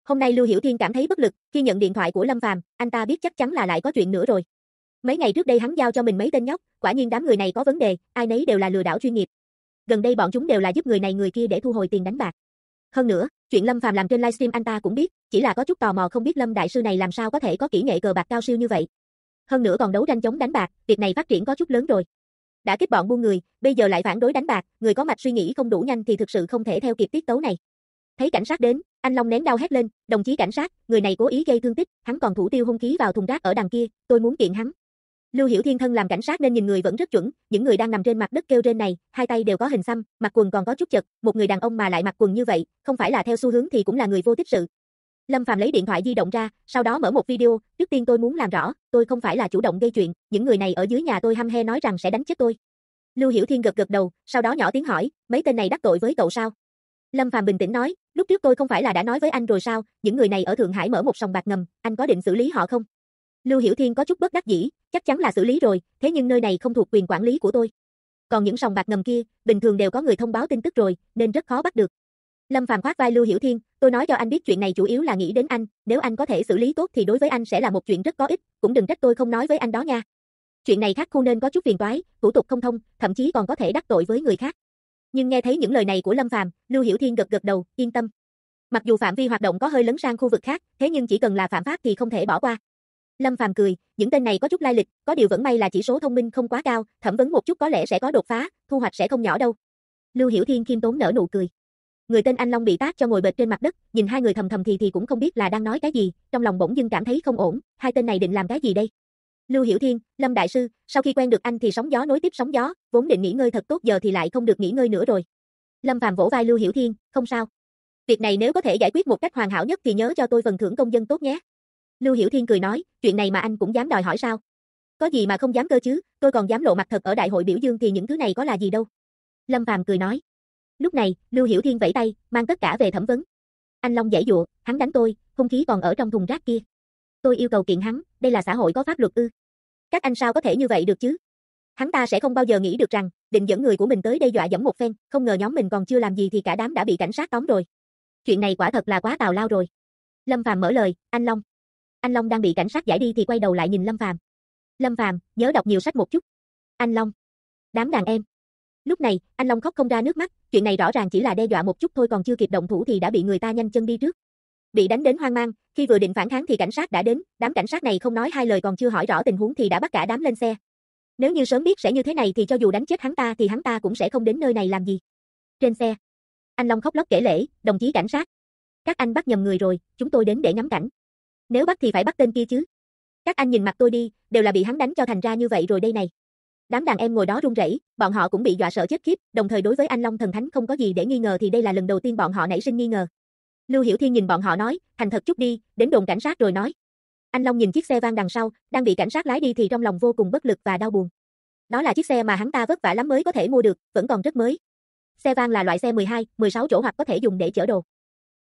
Hôm nay Lưu Hiểu Thiên cảm thấy bất lực, khi nhận điện thoại của Lâm Phàm, anh ta biết chắc chắn là lại có chuyện nữa rồi. Mấy ngày trước đây hắn giao cho mình mấy tên nhóc, quả nhiên đám người này có vấn đề, ai nấy đều là lừa đảo chuyên nghiệp. Gần đây bọn chúng đều là giúp người này người kia để thu hồi tiền đánh bạc. Hơn nữa, chuyện Lâm Phàm làm trên livestream anh ta cũng biết, chỉ là có chút tò mò không biết Lâm đại sư này làm sao có thể có kỹ nghệ cờ bạc cao siêu như vậy. Hơn nữa còn đấu tranh chống đánh bạc, việc này phát triển có chút lớn rồi. Đã kích bọn buôn người, bây giờ lại phản đối đánh bạc, người có mạch suy nghĩ không đủ nhanh thì thực sự không thể theo kịp tiết tấu này. Thấy cảnh sát đến, anh Long nén đau hét lên, đồng chí cảnh sát, người này cố ý gây thương tích, hắn còn thủ tiêu hung khí vào thùng rác ở đằng kia, tôi muốn kiện hắn. Lưu Hiểu Thiên thân làm cảnh sát nên nhìn người vẫn rất chuẩn, những người đang nằm trên mặt đất kêu trên này, hai tay đều có hình xăm, mặc quần còn có chút chật, một người đàn ông mà lại mặc quần như vậy, không phải là theo xu hướng thì cũng là người vô tích sự. Lâm Phàm lấy điện thoại di động ra, sau đó mở một video, trước tiên tôi muốn làm rõ, tôi không phải là chủ động gây chuyện, những người này ở dưới nhà tôi hăm he nói rằng sẽ đánh chết tôi. Lưu Hiểu Thiên gật gật đầu, sau đó nhỏ tiếng hỏi, mấy tên này đắc tội với cậu sao? Lâm Phàm bình tĩnh nói, lúc trước tôi không phải là đã nói với anh rồi sao, những người này ở Thượng Hải mở một sòng bạc ngầm, anh có định xử lý họ không? Lưu Hiểu Thiên có chút bất đắc dĩ, chắc chắn là xử lý rồi, thế nhưng nơi này không thuộc quyền quản lý của tôi. Còn những sòng bạc ngầm kia, bình thường đều có người thông báo tin tức rồi, nên rất khó bắt được. Lâm Phàm khoát vai Lưu Hiểu Thiên, tôi nói cho anh biết chuyện này chủ yếu là nghĩ đến anh, nếu anh có thể xử lý tốt thì đối với anh sẽ là một chuyện rất có ích, cũng đừng trách tôi không nói với anh đó nha. Chuyện này khác khu nên có chút phiền toái, thủ tục không thông, thậm chí còn có thể đắc tội với người khác. Nhưng nghe thấy những lời này của Lâm Phàm, Lưu Hiểu Thiên gật gật đầu, yên tâm. Mặc dù phạm vi hoạt động có hơi lấn sang khu vực khác, thế nhưng chỉ cần là phạm pháp thì không thể bỏ qua. Lâm Phàm cười, những tên này có chút lai lịch, có điều vẫn may là chỉ số thông minh không quá cao, thẩm vấn một chút có lẽ sẽ có đột phá, thu hoạch sẽ không nhỏ đâu. Lưu Hiểu Thiên khiêm tốn nở nụ cười. Người tên anh Long bị tát cho ngồi bệt trên mặt đất, nhìn hai người thầm thầm thì cũng không biết là đang nói cái gì, trong lòng bỗng dưng cảm thấy không ổn, hai tên này định làm cái gì đây? Lưu Hiểu Thiên, Lâm đại sư, sau khi quen được anh thì sóng gió nối tiếp sóng gió, vốn định nghỉ ngơi thật tốt giờ thì lại không được nghỉ ngơi nữa rồi. Lâm Phàm vỗ vai Lưu Hiểu Thiên, không sao. Việc này nếu có thể giải quyết một cách hoàn hảo nhất thì nhớ cho tôi phần thưởng công dân tốt nhé. Lưu Hiểu Thiên cười nói, chuyện này mà anh cũng dám đòi hỏi sao? Có gì mà không dám cơ chứ, tôi còn dám lộ mặt thật ở đại hội biểu dương thì những thứ này có là gì đâu. Lâm Phàm cười nói. Lúc này, Lưu Hiểu Thiên vẫy tay, mang tất cả về thẩm vấn. Anh Long giãy giụa, hắn đánh tôi, hung khí còn ở trong thùng rác kia. Tôi yêu cầu kiện hắn, đây là xã hội có pháp luật ư? Các anh sao có thể như vậy được chứ? Hắn ta sẽ không bao giờ nghĩ được rằng, định dẫn người của mình tới đây dọa dẫm một phen, không ngờ nhóm mình còn chưa làm gì thì cả đám đã bị cảnh sát tóm rồi. Chuyện này quả thật là quá tào lao rồi. Lâm Phàm mở lời, anh Long. Anh Long đang bị cảnh sát giải đi thì quay đầu lại nhìn Lâm Phàm. Lâm Phàm, nhớ đọc nhiều sách một chút. Anh Long. Đám đàn em. Lúc này, anh Long khóc không ra nước mắt, chuyện này rõ ràng chỉ là đe dọa một chút thôi còn chưa kịp động thủ thì đã bị người ta nhanh chân đi trước. Bị đánh đến hoang mang, khi vừa định phản kháng thì cảnh sát đã đến, đám cảnh sát này không nói hai lời còn chưa hỏi rõ tình huống thì đã bắt cả đám lên xe. Nếu như sớm biết sẽ như thế này thì cho dù đánh chết hắn ta thì hắn ta cũng sẽ không đến nơi này làm gì. Trên xe, anh Long khóc lóc kể lể, đồng chí cảnh sát. Các anh bắt nhầm người rồi, chúng tôi đến để ngắm cảnh. Nếu bắt thì phải bắt tên kia chứ. Các anh nhìn mặt tôi đi, đều là bị hắn đánh cho thành ra như vậy rồi đây này. Đám đàn em ngồi đó run rẩy, bọn họ cũng bị dọa sợ chết khiếp, đồng thời đối với anh Long thần thánh không có gì để nghi ngờ thì đây là lần đầu tiên bọn họ nảy sinh nghi ngờ. Lưu Hiểu Thiên nhìn bọn họ nói, thành thật chút đi, đến đồn cảnh sát rồi nói. Anh Long nhìn chiếc xe van đằng sau, đang bị cảnh sát lái đi thì trong lòng vô cùng bất lực và đau buồn. Đó là chiếc xe mà hắn ta vất vả lắm mới có thể mua được, vẫn còn rất mới. Xe van là loại xe 12, 16 chỗ hoặc có thể dùng để chở đồ.